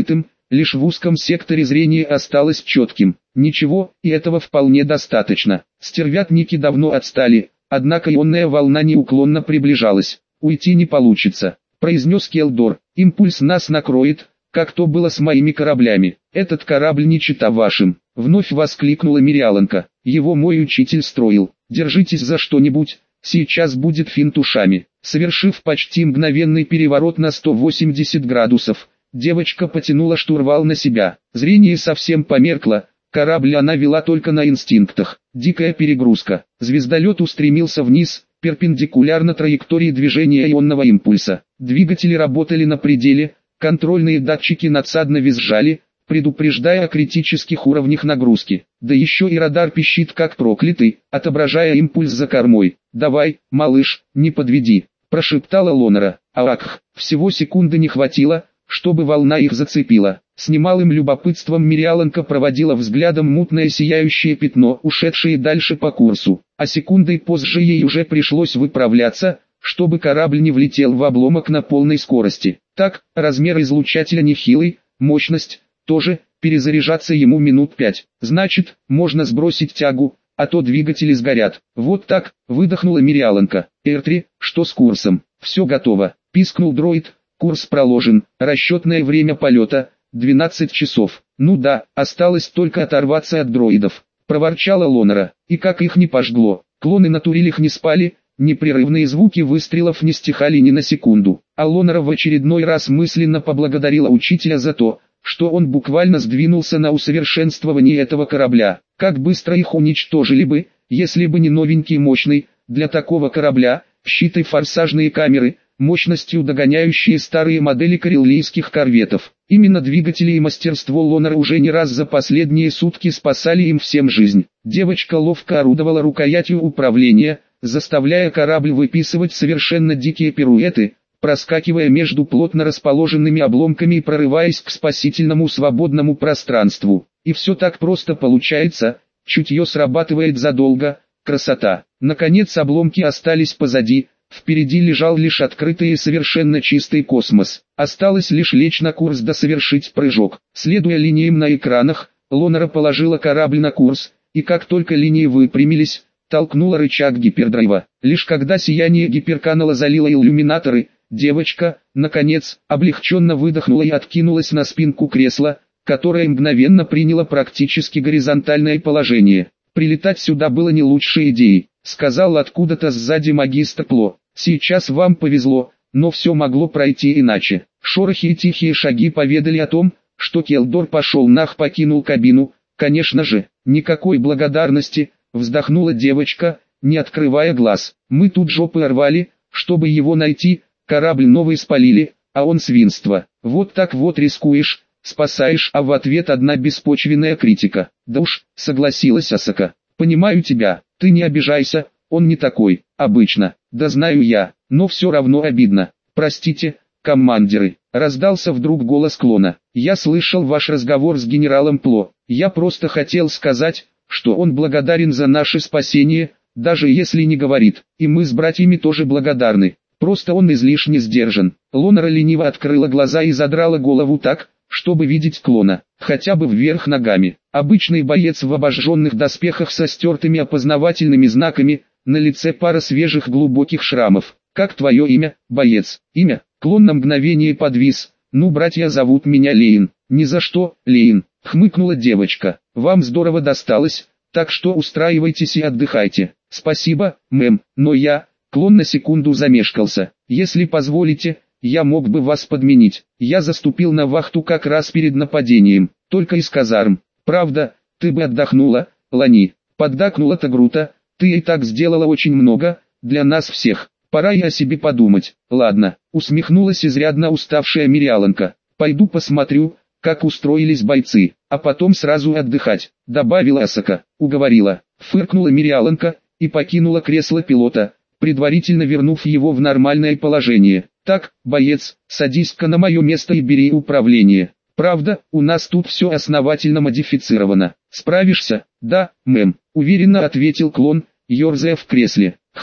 лишь в узком секторе зрение осталось четким. Ничего, и этого вполне достаточно. Стервятники давно отстали, однако ионная волна неуклонно приближалась. «Уйти не получится», — произнес Келдор. «Импульс нас накроет, как то было с моими кораблями. Этот корабль не чета вашим». Вновь воскликнула Мириаланка. «Его мой учитель строил. Держитесь за что-нибудь, сейчас будет финт ушами». Совершив почти мгновенный переворот на сто восемьдесят градусов, девочка потянула штурвал на себя. Зрение совсем померкло, корабль она вела только на инстинктах. Дикая перегрузка. Звездолет устремился вниз, перпендикулярно траектории движения ионного импульса. Двигатели работали на пределе, контрольные датчики надсадно визжали, предупреждая о критических уровнях нагрузки. Да еще и радар пищит как проклятый, отображая импульс за кормой. «Давай, малыш, не подведи», — прошептала Лонера. Аакх, всего секунды не хватило, чтобы волна их зацепила. С немалым любопытством Мириаланка проводила взглядом мутное сияющее пятно, ушедшее дальше по курсу. А секундой позже ей уже пришлось выправляться, чтобы корабль не влетел в обломок на полной скорости. Так, размер излучателя нехилый, мощность тоже, перезаряжаться ему минут пять. Значит, можно сбросить тягу, а то двигатели сгорят. Вот так, выдохнула Мириаланка. «Эртри, что с курсом?» «Все готово», — пискнул дроид. «Курс проложен, расчетное время полета — двенадцать часов». «Ну да, осталось только оторваться от дроидов», — проворчала Лонера. И как их не пожгло, клоны на турелях не спали, непрерывные звуки выстрелов не стихали ни на секунду. А Лонера в очередной раз мысленно поблагодарила учителя за то, что он буквально сдвинулся на усовершенствование этого корабля. Как быстро их уничтожили бы, если бы не новенький мощный, для такого корабля, щиты форсажные камеры, мощностью догоняющие старые модели карелийских корветов. Именно двигатели и мастерство Лонера уже не раз за последние сутки спасали им всем жизнь. Девочка ловко орудовала рукоятью управления, заставляя корабль выписывать совершенно дикие пируэты, проскакивая между плотно расположенными обломками и прорываясь к спасительному свободному пространству. И все так просто получается, чутье срабатывает задолго, красота. Наконец обломки остались позади, впереди лежал лишь открытый и совершенно чистый космос. Осталось лишь лечь на курс да совершить прыжок. Следуя линиям на экранах, Лонера положила корабль на курс, и как только линии выпрямились, толкнула рычаг гипердрайва. Лишь когда сияние гиперканала залило иллюминаторы, девочка, наконец, облегченно выдохнула и откинулась на спинку кресла, которое мгновенно приняло практически горизонтальное положение. «Прилетать сюда было не лучшей идеей», — сказал откуда-то сзади магистр Пло. «Сейчас вам повезло, но все могло пройти иначе». Шорохи и тихие шаги поведали о том, что Келдор пошел нах покинул кабину. «Конечно же, никакой благодарности», — вздохнула девочка, не открывая глаз. «Мы тут жопы рвали, чтобы его найти, корабль новый спалили, а он свинство. Вот так вот рискуешь, спасаешь, а в ответ одна беспочвенная критика». «Да уж», — согласилась Асака. «Понимаю тебя, ты не обижайся, он не такой, обычно». «Да знаю я, но все равно обидно. Простите, командиры», — раздался вдруг голос клона. «Я слышал ваш разговор с генералом Пло. Я просто хотел сказать, что он благодарен за наше спасение, даже если не говорит, и мы с братьями тоже благодарны. Просто он излишне сдержан». Лонера лениво открыла глаза и задрала голову так, чтобы видеть клона, хотя бы вверх ногами. Обычный боец в обожженных доспехах со стертыми опознавательными знаками, на лице пара свежих глубоких шрамов. «Как твое имя, боец?» «Имя?» Клон на мгновение подвис. «Ну, братья зовут меня Лейн». «Ни за что, Лейн», — хмыкнула девочка. «Вам здорово досталось, так что устраивайтесь и отдыхайте». «Спасибо, мэм, но я...» Клон на секунду замешкался. «Если позволите, я мог бы вас подменить. Я заступил на вахту как раз перед нападением, только из казарм. Правда, ты бы отдохнула, Лани». Поддакнула Тагрута. «Ты и так сделала очень много, для нас всех. Пора и о себе подумать». «Ладно», усмехнулась изрядно уставшая Мириаланка. «Пойду посмотрю, как устроились бойцы, а потом сразу отдыхать», добавила Асака. «Уговорила». Фыркнула Мириаланка и покинула кресло пилота, предварительно вернув его в нормальное положение. «Так, боец, садись-ка на мое место и бери управление. Правда, у нас тут все основательно модифицировано. Справишься?» «Да, мэм», уверенно ответил клон, ерзая в кресле. «Хаэм,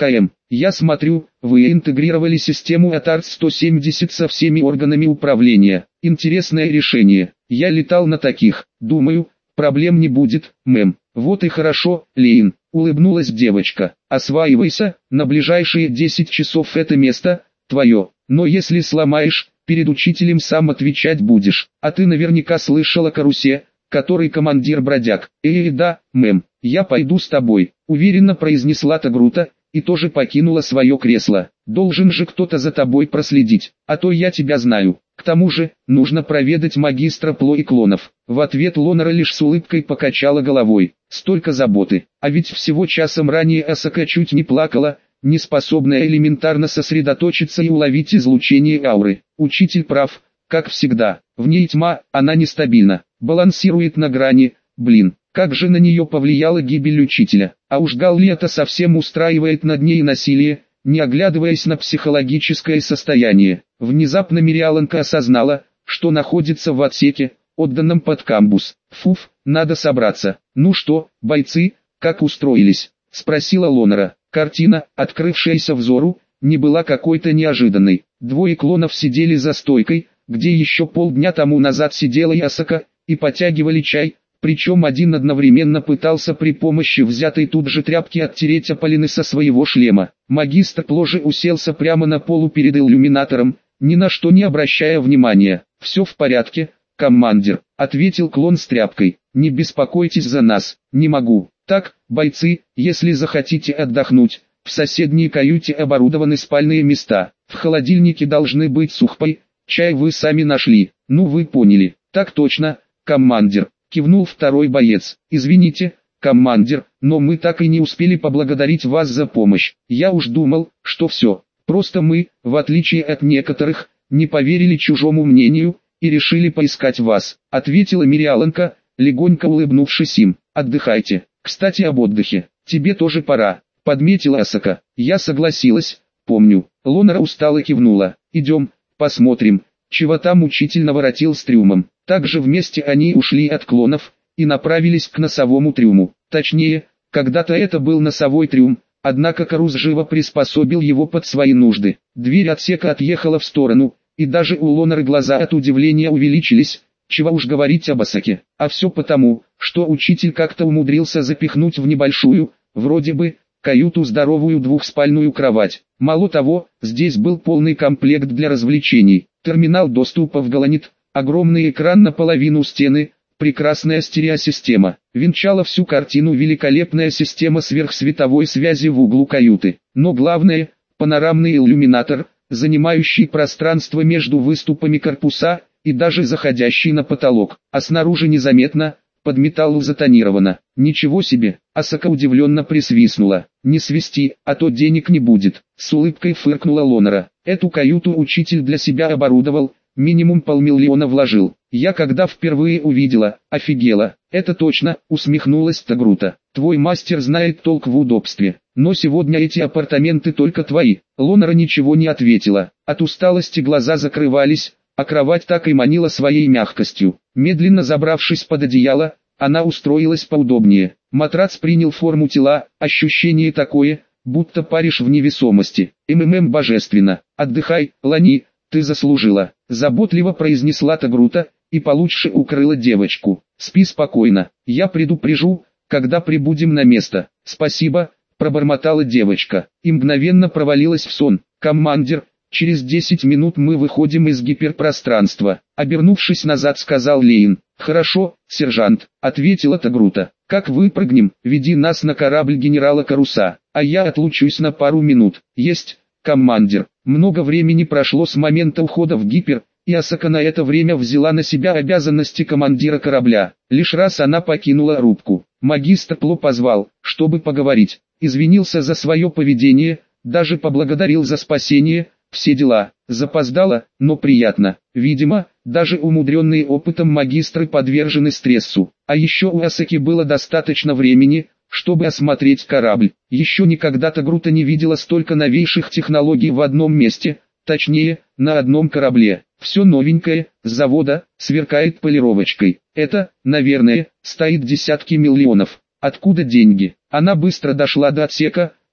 Я смотрю, вы интегрировали систему эй ти ар сто семьдесят со всеми органами управления. Интересное решение. Я летал на таких. Думаю, проблем не будет, мэм. Вот и хорошо, Лейн, улыбнулась девочка. Осваивайся, на ближайшие десять часов это место твое. Но если сломаешь, перед учителем сам отвечать будешь. А ты наверняка слышала о Карусе, который командир бродяг. Эй, да, мэм, я пойду с тобой, уверенно произнесла Тагрута, и тоже покинула свое кресло. Должен же кто-то за тобой проследить, а то я тебя знаю. К тому же, нужно проведать магистра Пло и клонов. В ответ Лонера лишь с улыбкой покачала головой. Столько заботы, а ведь всего часом ранее Асака чуть не плакала, не способная элементарно сосредоточиться и уловить излучение ауры. Учитель прав, как всегда, в ней тьма, она нестабильна, балансирует на грани, блин. Как же на нее повлияла гибель учителя, а уж Галлиата совсем устраивает над ней насилие, не оглядываясь на психологическое состояние. Внезапно Мириаланка осознала, что находится в отсеке, отданном под камбус. Фуф, надо собраться. Ну что, бойцы, как устроились? Спросила Лонера. Картина, открывшаяся взору, не была какой-то неожиданной. Двое клонов сидели за стойкой, где еще полдня тому назад сидела Ясака, и потягивали чай. Причем один одновременно пытался при помощи взятой тут же тряпки оттереть опалины со своего шлема. Магистр Пло уселся прямо на полу перед иллюминатором, ни на что не обращая внимания. «Все в порядке, командир», — ответил клон с тряпкой. «Не беспокойтесь за нас, не могу. Так, бойцы, если захотите отдохнуть, в соседней каюте оборудованы спальные места. В холодильнике должны быть сухпай, чай вы сами нашли. Ну вы поняли». «Так точно, командир», — кивнул второй боец. «Извините, командир, но мы так и не успели поблагодарить вас за помощь. Я уж думал, что все. Просто мы, в отличие от некоторых, не поверили чужому мнению и решили поискать вас», — ответила Мириаланка, легонько улыбнувшись им. «Отдыхайте. Кстати, об отдыхе. Тебе тоже пора», — подметила Асака. Я согласилась, помню. Лонера устало кивнула. «Идем, посмотрим, чего там учитель наворотил с трюмом». Также вместе они ушли от клонов и направились к носовому трюму. Точнее, когда-то это был носовой трюм, однако Карус живо приспособил его под свои нужды. Дверь отсека отъехала в сторону, и даже у Лонеры глаза от удивления увеличились, чего уж говорить об Асаке. А все потому, что учитель как-то умудрился запихнуть в небольшую, вроде бы, каюту здоровую двухспальную кровать. Мало того, здесь был полный комплект для развлечений, терминал доступа в Галанит, огромный экран наполовину стены, прекрасная стереосистема. Венчала всю картину великолепная система сверхсветовой связи в углу каюты. Но главное, панорамный иллюминатор, занимающий пространство между выступами корпуса, и даже заходящий на потолок. А снаружи незаметно, под металлу затонировано. «Ничего себе!» Асака удивленно присвистнула. «Не свисти, а то денег не будет», — с улыбкой фыркнула Лонера. «Эту каюту учитель для себя оборудовал, минимум полмиллиона вложил. Я когда впервые увидела, офигела». «Это точно», — усмехнулась Тагрута. «Твой мастер знает толк в удобстве. Но сегодня эти апартаменты только твои». Лонера ничего не ответила. От усталости глаза закрывались, а кровать так и манила своей мягкостью. Медленно забравшись под одеяло, она устроилась поудобнее. Матрац принял форму тела, ощущение такое, будто паришь в невесомости. «МММ божественно. Отдыхай, Лани, ты заслужила», — заботливо произнесла Тагрута, и получше укрыла девочку. «Спи спокойно, я предупрежу, когда прибудем на место». «Спасибо», — пробормотала девочка, и мгновенно провалилась в сон. «Командир, через десять минут мы выходим из гиперпространства», — обернувшись назад сказал Лейн. «Хорошо, сержант», — ответила Тагрута. «Как выпрыгнем, веди нас на корабль генерала Каруса, а я отлучусь на пару минут». «Есть, командир». Много времени прошло с момента ухода в гипер, и Асака на это время взяла на себя обязанности командира корабля. Лишь раз она покинула рубку. Магистр Пло позвал, чтобы поговорить, извинился за свое поведение, даже поблагодарил за спасение. Все дела. Запоздало, но приятно. Видимо, даже умудренные опытом магистры подвержены стрессу. А еще у Асаки было достаточно времени, чтобы осмотреть корабль. Еще никогда Тагрута не видела столько новейших технологий в одном месте, точнее, на одном корабле. Все новенькое, с завода, сверкает полировочкой. Это, наверное, стоит десятки миллионов. Откуда деньги? Она быстро дошла до отсека,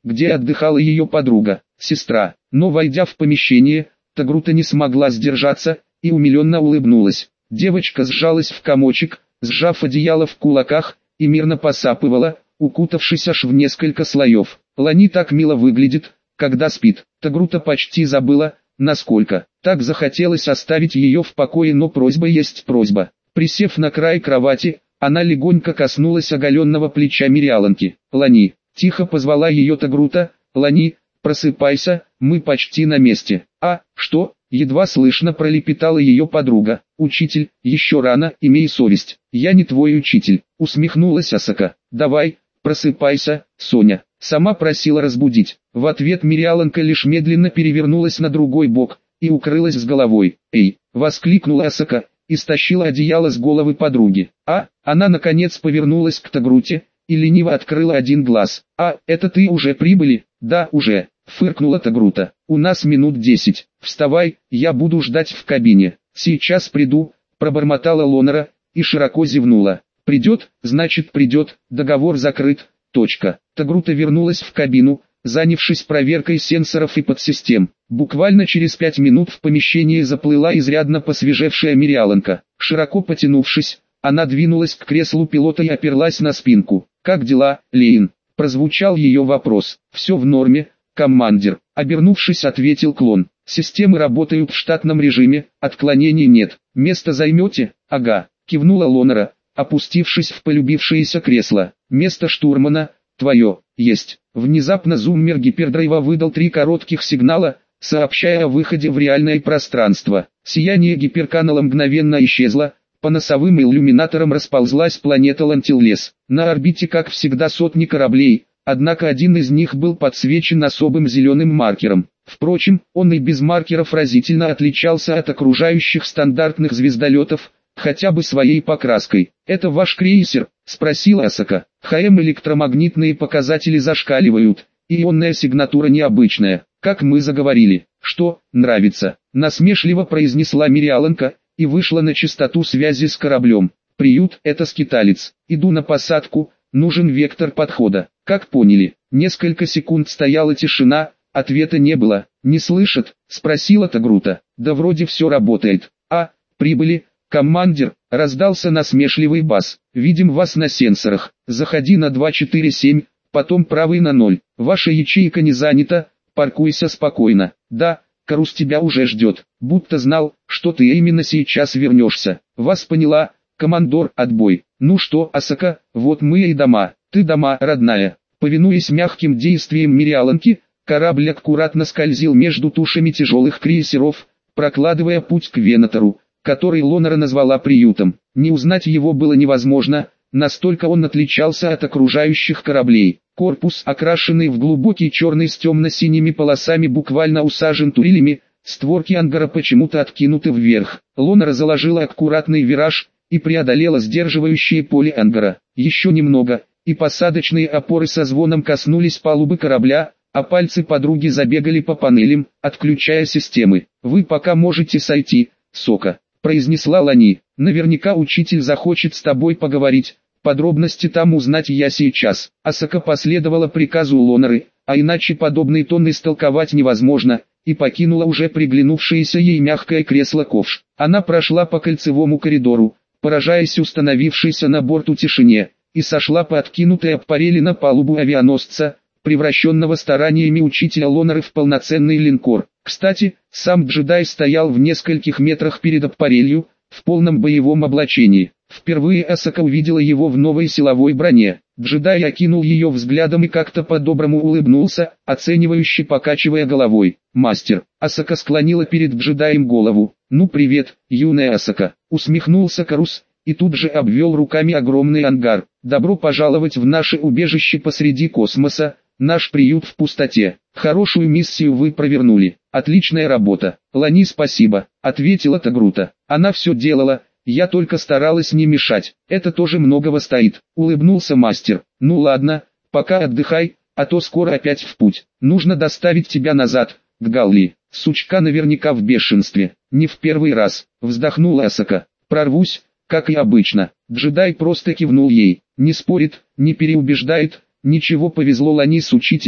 где отдыхала ее подруга, сестра. Но войдя в помещение, Тагрута не смогла сдержаться и умиленно улыбнулась. Девочка сжалась в комочек, сжав одеяло в кулаках, и мирно посапывала, укутавшись аж в несколько слоев. Лани так мило выглядит, когда спит. Тагрута почти забыла, насколько. Так захотелось оставить ее в покое, но просьба есть просьба. Присев на край кровати, она легонько коснулась оголенного плеча Мириаланки. «Лани!» — тихо позвала ее Тагрута. «Лани, просыпайся, мы почти на месте». «А, что?» — едва слышно пролепетала ее подруга. «Учитель, еще рано, имей совесть. Я не твой учитель», — усмехнулась Асака. «Давай, просыпайся, Соня». Сама просила разбудить. В ответ Мириаланка лишь медленно перевернулась на другой бок и укрылась с головой. «Эй!» — воскликнула Асака и стащила одеяло с головы подруги. «А?» — она наконец повернулась к Тагруте и лениво открыла один глаз. «А, это ты уже прибыли?» «Да, уже», — фыркнула Тагрута. «У нас минут десять. Вставай, я буду ждать в кабине». «Сейчас приду», — пробормотала Лонера и широко зевнула. «Придет, значит придет, договор закрыт, точка». Тагрута вернулась в кабину, занявшись проверкой сенсоров и подсистем. Буквально через пять минут в помещении заплыла изрядно посвежевшая Мириаланка. Широко потянувшись, она двинулась к креслу пилота и оперлась на спинку. «Как дела, Лейн?» — прозвучал ее вопрос. «Все в норме, командир», — обернувшись, ответил клон. «Системы работают в штатном режиме, отклонений нет. Место займете?» «Ага», — кивнула Лонера, опустившись в полюбившееся кресло. «Место штурмана твое есть». Внезапно зуммер гипердрайва выдал три коротких сигнала, сообщая о выходе в реальное пространство. Сияние гиперканала мгновенно исчезло, по носовым иллюминаторам расползлась планета Лантиллес. На орбите, как всегда, сотни кораблей, однако один из них был подсвечен особым зеленым маркером. Впрочем, он и без маркеров разительно отличался от окружающих стандартных звездолетов, хотя бы своей покраской. «Это ваш крейсер?» — спросила Асака. «ХМ электромагнитные показатели зашкаливают, и ионная сигнатура необычная, как мы заговорили». «Что, нравится?» — насмешливо произнесла Мириаланка и вышла на частоту связи с кораблем. «Приют — это скиталец. Иду на посадку, нужен вектор подхода». «Как поняли?» Несколько секунд стояла тишина, ответа не было. «Не слышат?» — спросила Тагрута. «Да вроде все работает». «А, прибыли». «Командир», — раздался насмешливый бас, — «видим вас на сенсорах. Заходи на два четыре семь, потом правый на ноль. Ваша ячейка не занята, паркуйся спокойно». «Да, Карус тебя уже ждет, будто знал, что ты именно сейчас вернешься». «Вас поняла, командор, отбой». «Ну что, Асака, вот мы и дома». «Ты дома, родная». Повинуясь мягким действиям Мириаланки, корабль аккуратно скользил между тушами тяжелых крейсеров, прокладывая путь к Венатору, который Лонера назвала приютом. Не узнать его было невозможно, настолько он отличался от окружающих кораблей. Корпус, окрашенный в глубокий черный с темно-синими полосами, буквально усажен турилями, створки ангара почему-то откинуты вверх. Лонера заложила аккуратный вираж и преодолела сдерживающее поле ангара. Еще немного, и посадочные опоры со звоном коснулись палубы корабля, а пальцы подруги забегали по панелям, отключая системы. «Вы пока можете сойти, Сока», — произнесла Лани. «Наверняка учитель захочет с тобой поговорить, подробности там узнать я сейчас». Асака последовала приказу Лонеры, а иначе подобный тон истолковать невозможно, и покинула уже приглянувшееся ей мягкое кресло ковш. Она прошла по кольцевому коридору, поражаясь установившейся на борту тишине, и сошла по откинутой аппарели на палубу авианосца, превращенного стараниями учителя Лонеры в полноценный линкор. Кстати, сам джедай стоял в нескольких метрах перед аппарелью, в полном боевом облачении. Впервые Асака увидела его в новой силовой броне. Джедай окинул ее взглядом и как-то по-доброму улыбнулся, оценивающе покачивая головой. «Мастер». Асака склонила перед джедаем голову. «Ну привет, юная Асака», — усмехнулся Карус, и тут же обвел руками огромный ангар. «Добро пожаловать в наше убежище посреди космоса, наш приют в пустоте. Хорошую миссию вы провернули. Отличная работа». «Лани, спасибо», — ответила Тагрута. «Она все делала, я только старалась не мешать. Это тоже многого стоит», — улыбнулся мастер. «Ну ладно, пока отдыхай, а то скоро опять в путь. Нужно доставить тебя назад, к Галли. Сучка наверняка в бешенстве. Не в первый раз», — вздохнула Асака. «Прорвусь, как и обычно». Джедай просто кивнул ей. Не спорит, не переубеждает. Ничего, повезло Лани с учителем,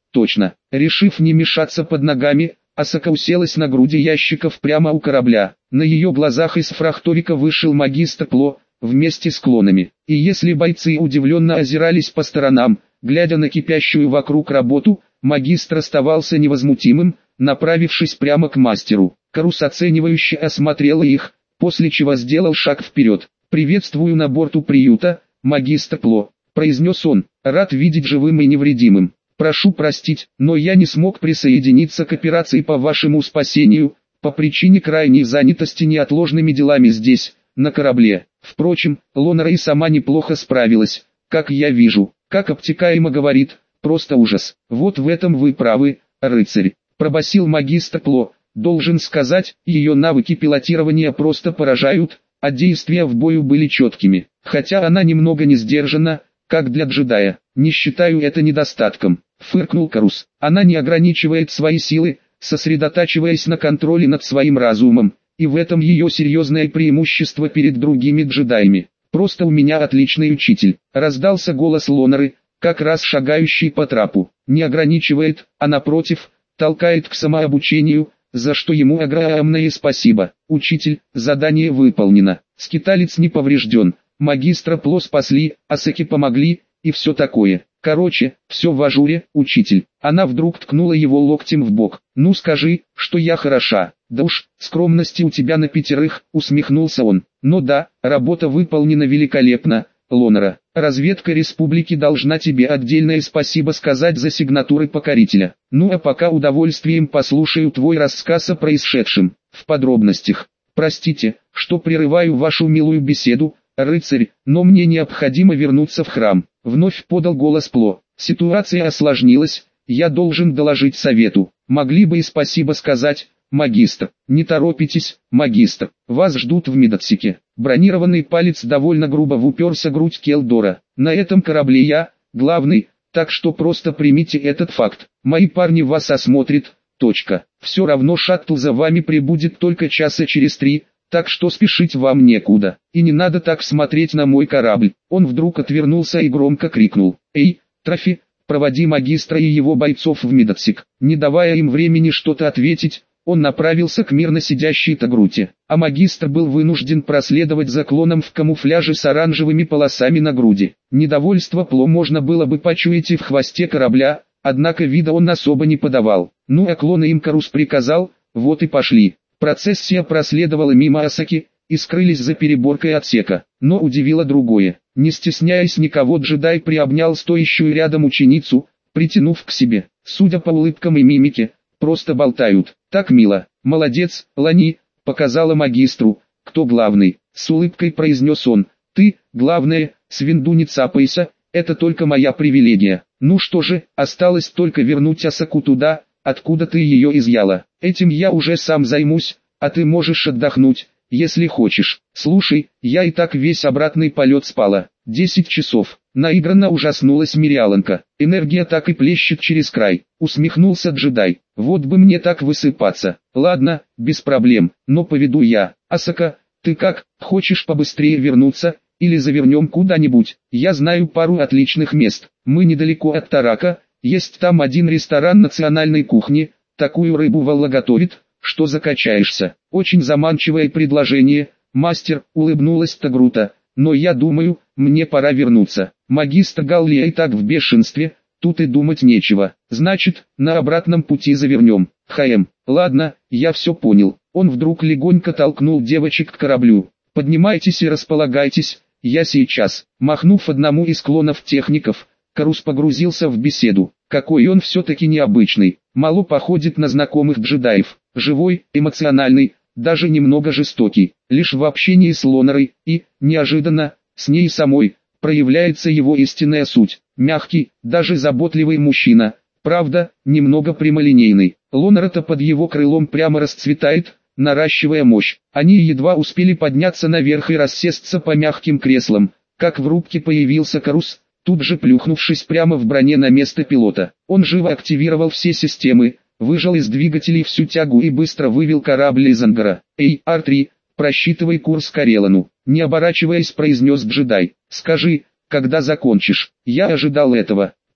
точно. Решив не мешаться под ногами, Асака уселась на груди ящиков прямо у корабля. На ее глазах из фрахторика вышел магистр Пло, вместе с клонами. И если бойцы удивленно озирались по сторонам, глядя на кипящую вокруг работу, магистр оставался невозмутимым, направившись прямо к мастеру. Карус оценивающе осмотрела их, после чего сделал шаг вперед. «Приветствую на борту приюта, магистр Пло», — произнес он, — «рад видеть живым и невредимым. Прошу простить, но я не смог присоединиться к операции по вашему спасению, по причине крайней занятости неотложными делами здесь, на корабле. Впрочем, Лонера и сама неплохо справилась, как я вижу, как обтекаемо говорит, просто ужас. Вот в этом вы правы, рыцарь», — пробасил магистр Пло. «Должен сказать, ее навыки пилотирования просто поражают, а действия в бою были четкими. Хотя она немного не сдержана, как для джедая. Не считаю это недостатком», — фыркнул Карус. «Она не ограничивает свои силы, сосредотачиваясь на контроле над своим разумом, и в этом ее серьезное преимущество перед другими джедаями. Просто у меня отличный учитель», — раздался голос Лонеры, как раз шагающий по трапу. «Не ограничивает, а напротив, толкает к самообучению, за что ему огромное спасибо. Учитель, задание выполнено, скиталец не поврежден, магистра Пло спасли, Асаки помогли, и все такое. Короче, все в ажуре, учитель». Она вдруг ткнула его локтем в бок. «Ну скажи, что я хороша». «Да уж, скромности у тебя на пятерых», — усмехнулся он. «Но да, работа выполнена великолепно, Лонера. Разведка республики должна тебе отдельное спасибо сказать за сигнатуры покорителя. Ну а пока удовольствием послушаю твой рассказ о происшедшем, в подробностях. Простите, что прерываю вашу милую беседу, рыцарь, но мне необходимо вернуться в храм», — вновь подал голос Пло. «Ситуация осложнилась, я должен доложить совету. Могли бы и спасибо сказать, магистр». «Не торопитесь, магистр, вас ждут в медотсеке». Бронированный палец довольно грубо уперся в грудь Келдора. «На этом корабле я, главный, так что просто примите этот факт. Мои парни вас осмотрят, точка. Все равно шаттл за вами прибудет только часа через три, так что спешить вам некуда. И не надо так смотреть на мой корабль». Он вдруг отвернулся и громко крикнул: «Эй, Трофи, проводи магистра и его бойцов в медотсек». Не давая им времени что-то ответить, он направился к мирно сидящей Тагруте, а магистр был вынужден проследовать за клоном в камуфляже с оранжевыми полосами на груди. Недовольство Пло можно было бы почуять и в хвосте корабля, однако вида он особо не подавал. Ну а клоны им Карус приказал, вот и пошли. Процессия проследовала мимо Асаки и скрылись за переборкой отсека. Но удивило другое. Не стесняясь никого, джедай приобнял стоящую рядом ученицу, притянув к себе. Судя по улыбкам и мимике, просто болтают. «Так мило, молодец, Лани», — показала магистру, «кто главный», — с улыбкой произнес он. «Ты, главное, с винду не цапайся, это только моя привилегия. Ну что же, осталось только вернуть Асаку туда, откуда ты ее изъяла. Этим я уже сам займусь, а ты можешь отдохнуть, если хочешь. Слушай, я и так весь обратный полет спала. Десять часов». Наигранно ужаснулась Мириаланка. «Энергия так и плещет через край», — усмехнулся джедай. «Вот бы мне так высыпаться». «Ладно, без проблем, но поведу я. Асака, ты как, хочешь побыстрее вернуться, или завернем куда-нибудь? Я знаю пару отличных мест. Мы недалеко от Тарака, есть там один ресторан национальной кухни, такую рыбу Валла готовит, что закачаешься». «Очень заманчивое предложение, мастер», — улыбнулась Тагрута. «Но я думаю, мне пора вернуться. Магистр Галлия и так в бешенстве, тут и думать нечего. Значит, на обратном пути завернем. Хм, ладно, я все понял». Он вдруг легонько толкнул девочек к кораблю. «Поднимайтесь и располагайтесь, я сейчас». Махнув одному из клонов техников, Карус погрузился в беседу. Какой он все-таки необычный, мало походит на знакомых джедаев. Живой, эмоциональный, даже немного жестокий. Лишь в общении с Лонерой и, неожиданно, с ней самой, проявляется его истинная суть. Мягкий, даже заботливый мужчина, правда, немного прямолинейный. Лонера-то под его крылом прямо расцветает, наращивая мощь. Они едва успели подняться наверх и рассесться по мягким креслам, как в рубке появился Карус, тут же плюхнувшись прямо в броне на место пилота. Он живо активировал все системы, выжал из двигателей всю тягу и быстро вывел корабль из ангара. «Эй, Ар три, просчитывай курс к Орелану», — не оборачиваясь произнес джедай. «Скажи, когда закончишь». «Я ожидал этого»,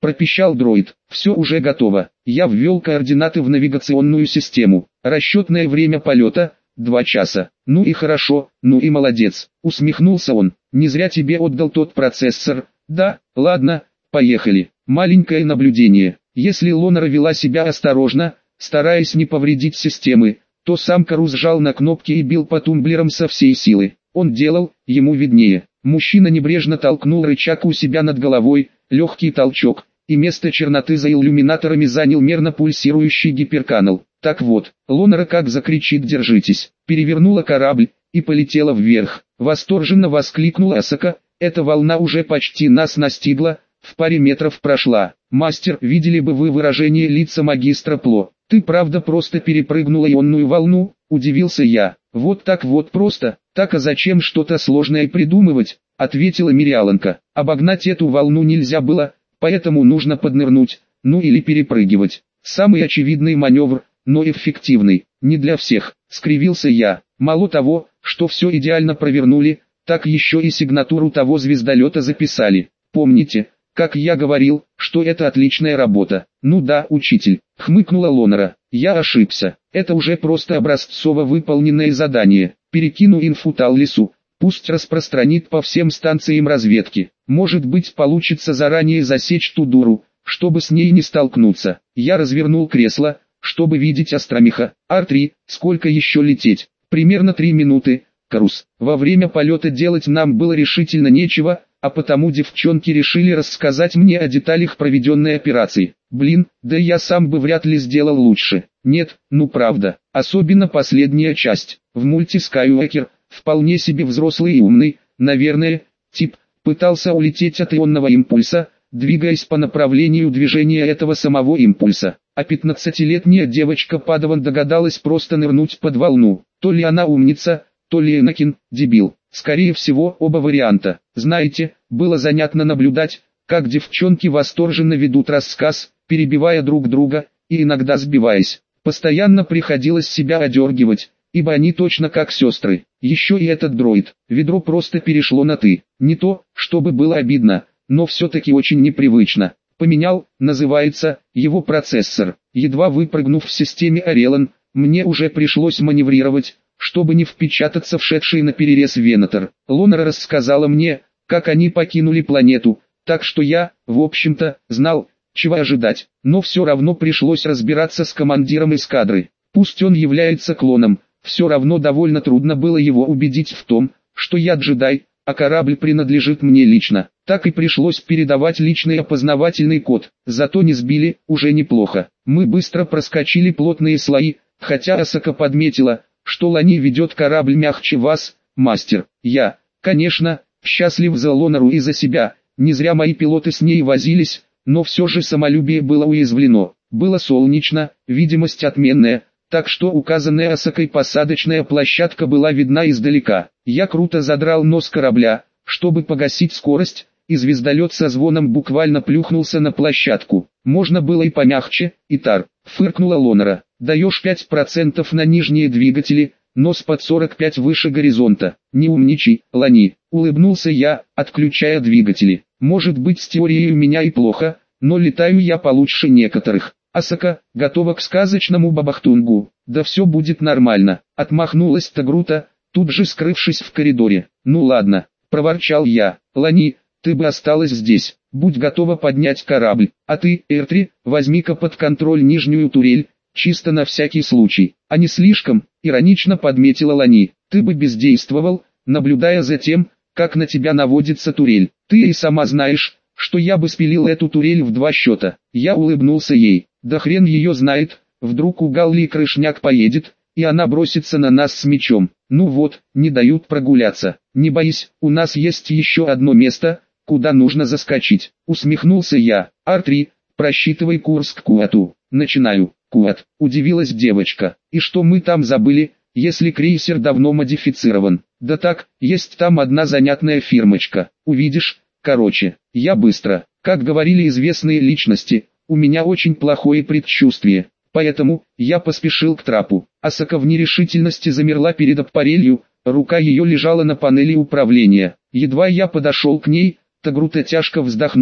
пропищал дроид. Все уже готово. Я ввел координаты в навигационную систему. Расчетное время полета – два часа. Ну и хорошо, ну и молодец. Усмехнулся он. Не зря тебе отдал тот процессор. Да, ладно, поехали. Маленькое наблюдение. Если Лонара вела себя осторожно, стараясь не повредить системы, то сам Карус жал на кнопки и бил по тумблерам со всей силы. Он делал, ему виднее. Мужчина небрежно толкнул рычаг у себя над головой, легкий толчок, и место черноты за иллюминаторами занял мерно пульсирующий гиперканал. Так вот, Лонара как закричит «держитесь», перевернула корабль и полетела вверх. Восторженно воскликнула Асака, эта волна уже почти нас настигла, в паре метров прошла. Мастер, видели бы вы выражение лица магистра Пло. Ты правда просто перепрыгнула ионную волну, удивился я. Вот так вот просто, так а зачем что-то сложное придумывать, ответила Мириаланка. Обогнать эту волну нельзя было, поэтому нужно поднырнуть, ну или перепрыгивать. Самый очевидный маневр, но эффективный, не для всех, скривился я. Мало того, что все идеально провернули, так еще и сигнатуру того звездолета записали. Помните, как я говорил, что это отличная работа? Ну да, учитель, хмыкнула Лонара. Я ошибся, это уже просто образцово выполненное задание. Перекину инфу Таллису, пусть распространит по всем станциям разведки. Может быть, получится заранее засечь ту дуру, чтобы с ней не столкнуться. Я развернул кресло, чтобы видеть Астромиха. Ар три, сколько еще лететь? Примерно три минуты. Карус, во время полета делать нам было решительно нечего, а потому девчонки решили рассказать мне о деталях проведенной операции. Блин, да я сам бы вряд ли сделал лучше. Нет, ну правда, особенно последняя часть. В мульти Скайуокер, вполне себе взрослый и умный, наверное, тип, пытался улететь от ионного импульса, двигаясь по направлению движения этого самого импульса. А пятнадцатилетняя девочка Падаван догадалась просто нырнуть под волну. То ли она умница, то ли Энакин, дебил. Скорее всего, оба варианта. Знаете, было занятно наблюдать, как девчонки восторженно ведут рассказ, перебивая друг друга, и иногда сбиваясь. Постоянно приходилось себя одергивать, ибо они точно как сестры. Еще и этот дроид. Ведро просто перешло на «ты». Не то, чтобы было обидно, но все-таки очень непривычно. Поменял, называется, его процессор. Едва выпрыгнув в системе Орелан, мне уже пришлось маневрировать, чтобы не впечататься в шедший на перерез Венатор. Лонара рассказала мне, как они покинули планету, так что я, в общем-то, знал, чего ожидать. Но все равно пришлось разбираться с командиром эскадры. Пусть он является клоном, все равно довольно трудно было его убедить в том, что я джедай, а корабль принадлежит мне лично. Так и пришлось передавать личный опознавательный код, зато не сбили, уже неплохо. Мы быстро проскочили плотные слои, хотя Асака подметила, что Лани ведет корабль мягче вас, мастер. Я, конечно, счастлив за Лонару и за себя, не зря мои пилоты с ней возились, но все же самолюбие было уязвлено. Было солнечно, видимость отменная, так что указанная Асакой посадочная площадка была видна издалека. Я круто задрал нос корабля, чтобы погасить скорость, и звездолет со звоном буквально плюхнулся на площадку. Можно было и помягче, Итар, фыркнула Лонара. Даешь пять процентов на нижние двигатели, нос под сорок пять выше горизонта. Не умничай, Лани, улыбнулся я, отключая двигатели. Может быть, с теорией у меня и плохо, но летаю я получше некоторых. Асака, готова к сказочному бабахтунгу. Да все будет нормально. Отмахнулась Тагрута, тут же скрывшись в коридоре. Ну ладно, проворчал я. Лани, ты бы осталась здесь. Будь готова поднять корабль. А ты, Эр-три, возьми-ка под контроль нижнюю турель, чисто на всякий случай. А не слишком, иронично подметила Лани. Ты бы бездействовал, наблюдая за тем, как на тебя наводится турель. Ты и сама знаешь, что я бы спилил эту турель в два счета. Я улыбнулся ей. Да хрен ее знает, вдруг у Галли крышняк поедет, и она бросится на нас с мечом. Ну вот, не дают прогуляться. Не боись, у нас есть еще одно место, куда нужно заскочить. Усмехнулся я. Ар-три, просчитывай курс к Куату. Начинаю. Куат, удивилась девочка. И что мы там забыли, если крейсер давно модифицирован? Да так, есть там одна занятная фирмочка. Увидишь, короче, я быстро. Как говорили известные личности, у меня очень плохое предчувствие. Поэтому, я поспешил к трапу. Асака в нерешительности замерла перед аппарелью, рука ее лежала на панели управления. Едва я подошел к ней, Тагрута тяжко вздохнула,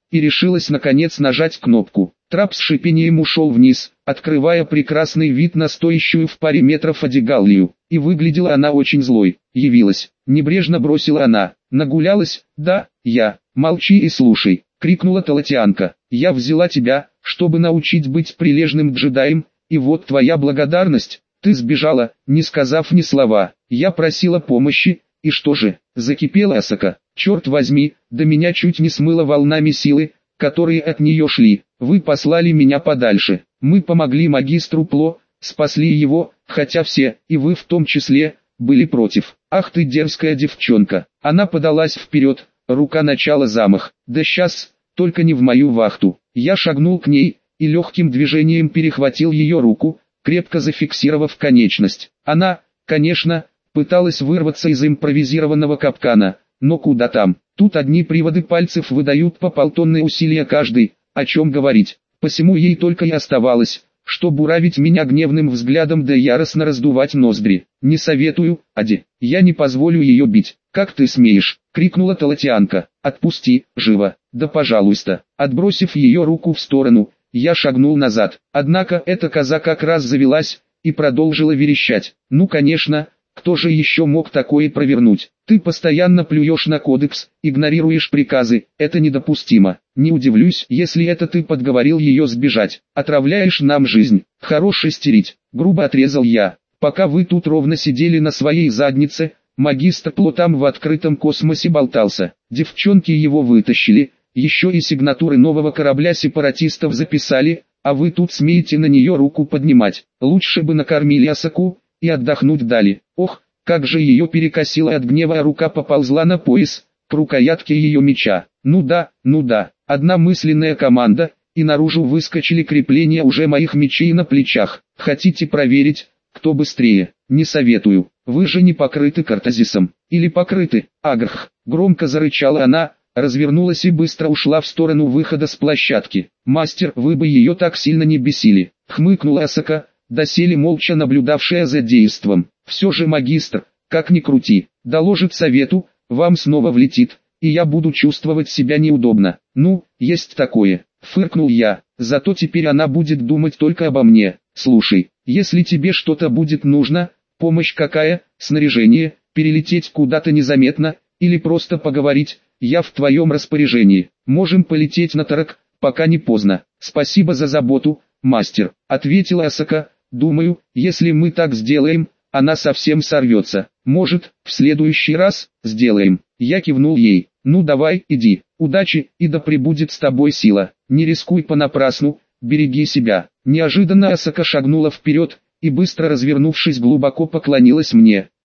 и решилась наконец нажать кнопку. Трап с шипением ушел вниз, открывая прекрасный вид на стоящую в паре метров одегалью, и выглядела она очень злой. Явилась, небрежно бросила она. Нагулялась? Да, я. Молчи и слушай, крикнула Талатианка. Я взяла тебя, чтобы научить быть прилежным джедаем, и вот твоя благодарность. Ты сбежала, не сказав ни слова. Я просила помощи, и что же? Закипела Асака. Черт возьми, да меня чуть не смыло волнами силы, которые от нее шли. Вы послали меня подальше. Мы помогли магистру Пло, спасли его, хотя все, и вы в том числе, были против. Ах ты дерзкая девчонка. Она подалась вперед, рука начала замах. Да сейчас, только не в мою вахту. Я шагнул к ней, и легким движением перехватил ее руку, крепко зафиксировав конечность. Она, конечно, пыталась вырваться из импровизированного капкана, но куда там? Тут одни приводы пальцев выдают по полтонны усилия каждый, о чем говорить. Посему ей только и оставалось, что буравить меня гневным взглядом да яростно раздувать ноздри. «Не советую, Ади, я не позволю ее бить». «Как ты смеешь?» — крикнула Талатианка. «Отпусти, живо!» «Да пожалуйста!» Отбросив ее руку в сторону, я шагнул назад. Однако эта коза как раз завелась и продолжила верещать. «Ну конечно, кто же еще мог такое провернуть? Ты постоянно плюешь на кодекс, игнорируешь приказы, это недопустимо. Не удивлюсь, если это ты подговорил ее сбежать. Отравляешь нам жизнь. Хорош истерить», — грубо отрезал я. «Пока вы тут ровно сидели на своей заднице, магистр Пло там в открытом космосе болтался. Девчонки его вытащили, еще и сигнатуры нового корабля сепаратистов записали, а вы тут смеете на нее руку поднимать. Лучше бы накормили Асаку и отдохнуть дали». Ох, как же ее перекосило от гнева, а рука поползла на пояс, к рукоятке ее меча. Ну да, ну да, одна мысленная команда, и наружу выскочили крепления уже моих мечей на плечах. Хотите проверить, кто быстрее? Не советую, вы же не покрыты картазисом. Или покрыты? Агрх, громко зарычала она, развернулась и быстро ушла в сторону выхода с площадки. «Мастер, вы бы ее так сильно не бесили», — хмыкнула Асака, доселе молча наблюдавшая за действом. «Все же магистр, как ни крути, доложит совету, вам снова влетит, и я буду чувствовать себя неудобно». «Ну, есть такое», — фыркнул я, «зато теперь она будет думать только обо мне. Слушай, если тебе что-то будет нужно, помощь какая, снаряжение, перелететь куда-то незаметно, или просто поговорить, я в твоем распоряжении. Можем полететь на Тарак, пока не поздно». «Спасибо за заботу, мастер», — ответила Асака. «Думаю, если мы так сделаем, она совсем сорвется. Может, в следующий раз сделаем». Я кивнул ей. «Ну давай, иди. Удачи, и да пребудет с тобой сила. Не рискуй понапрасну, береги себя». Неожиданно Асака шагнула вперед, и быстро развернувшись глубоко поклонилась мне.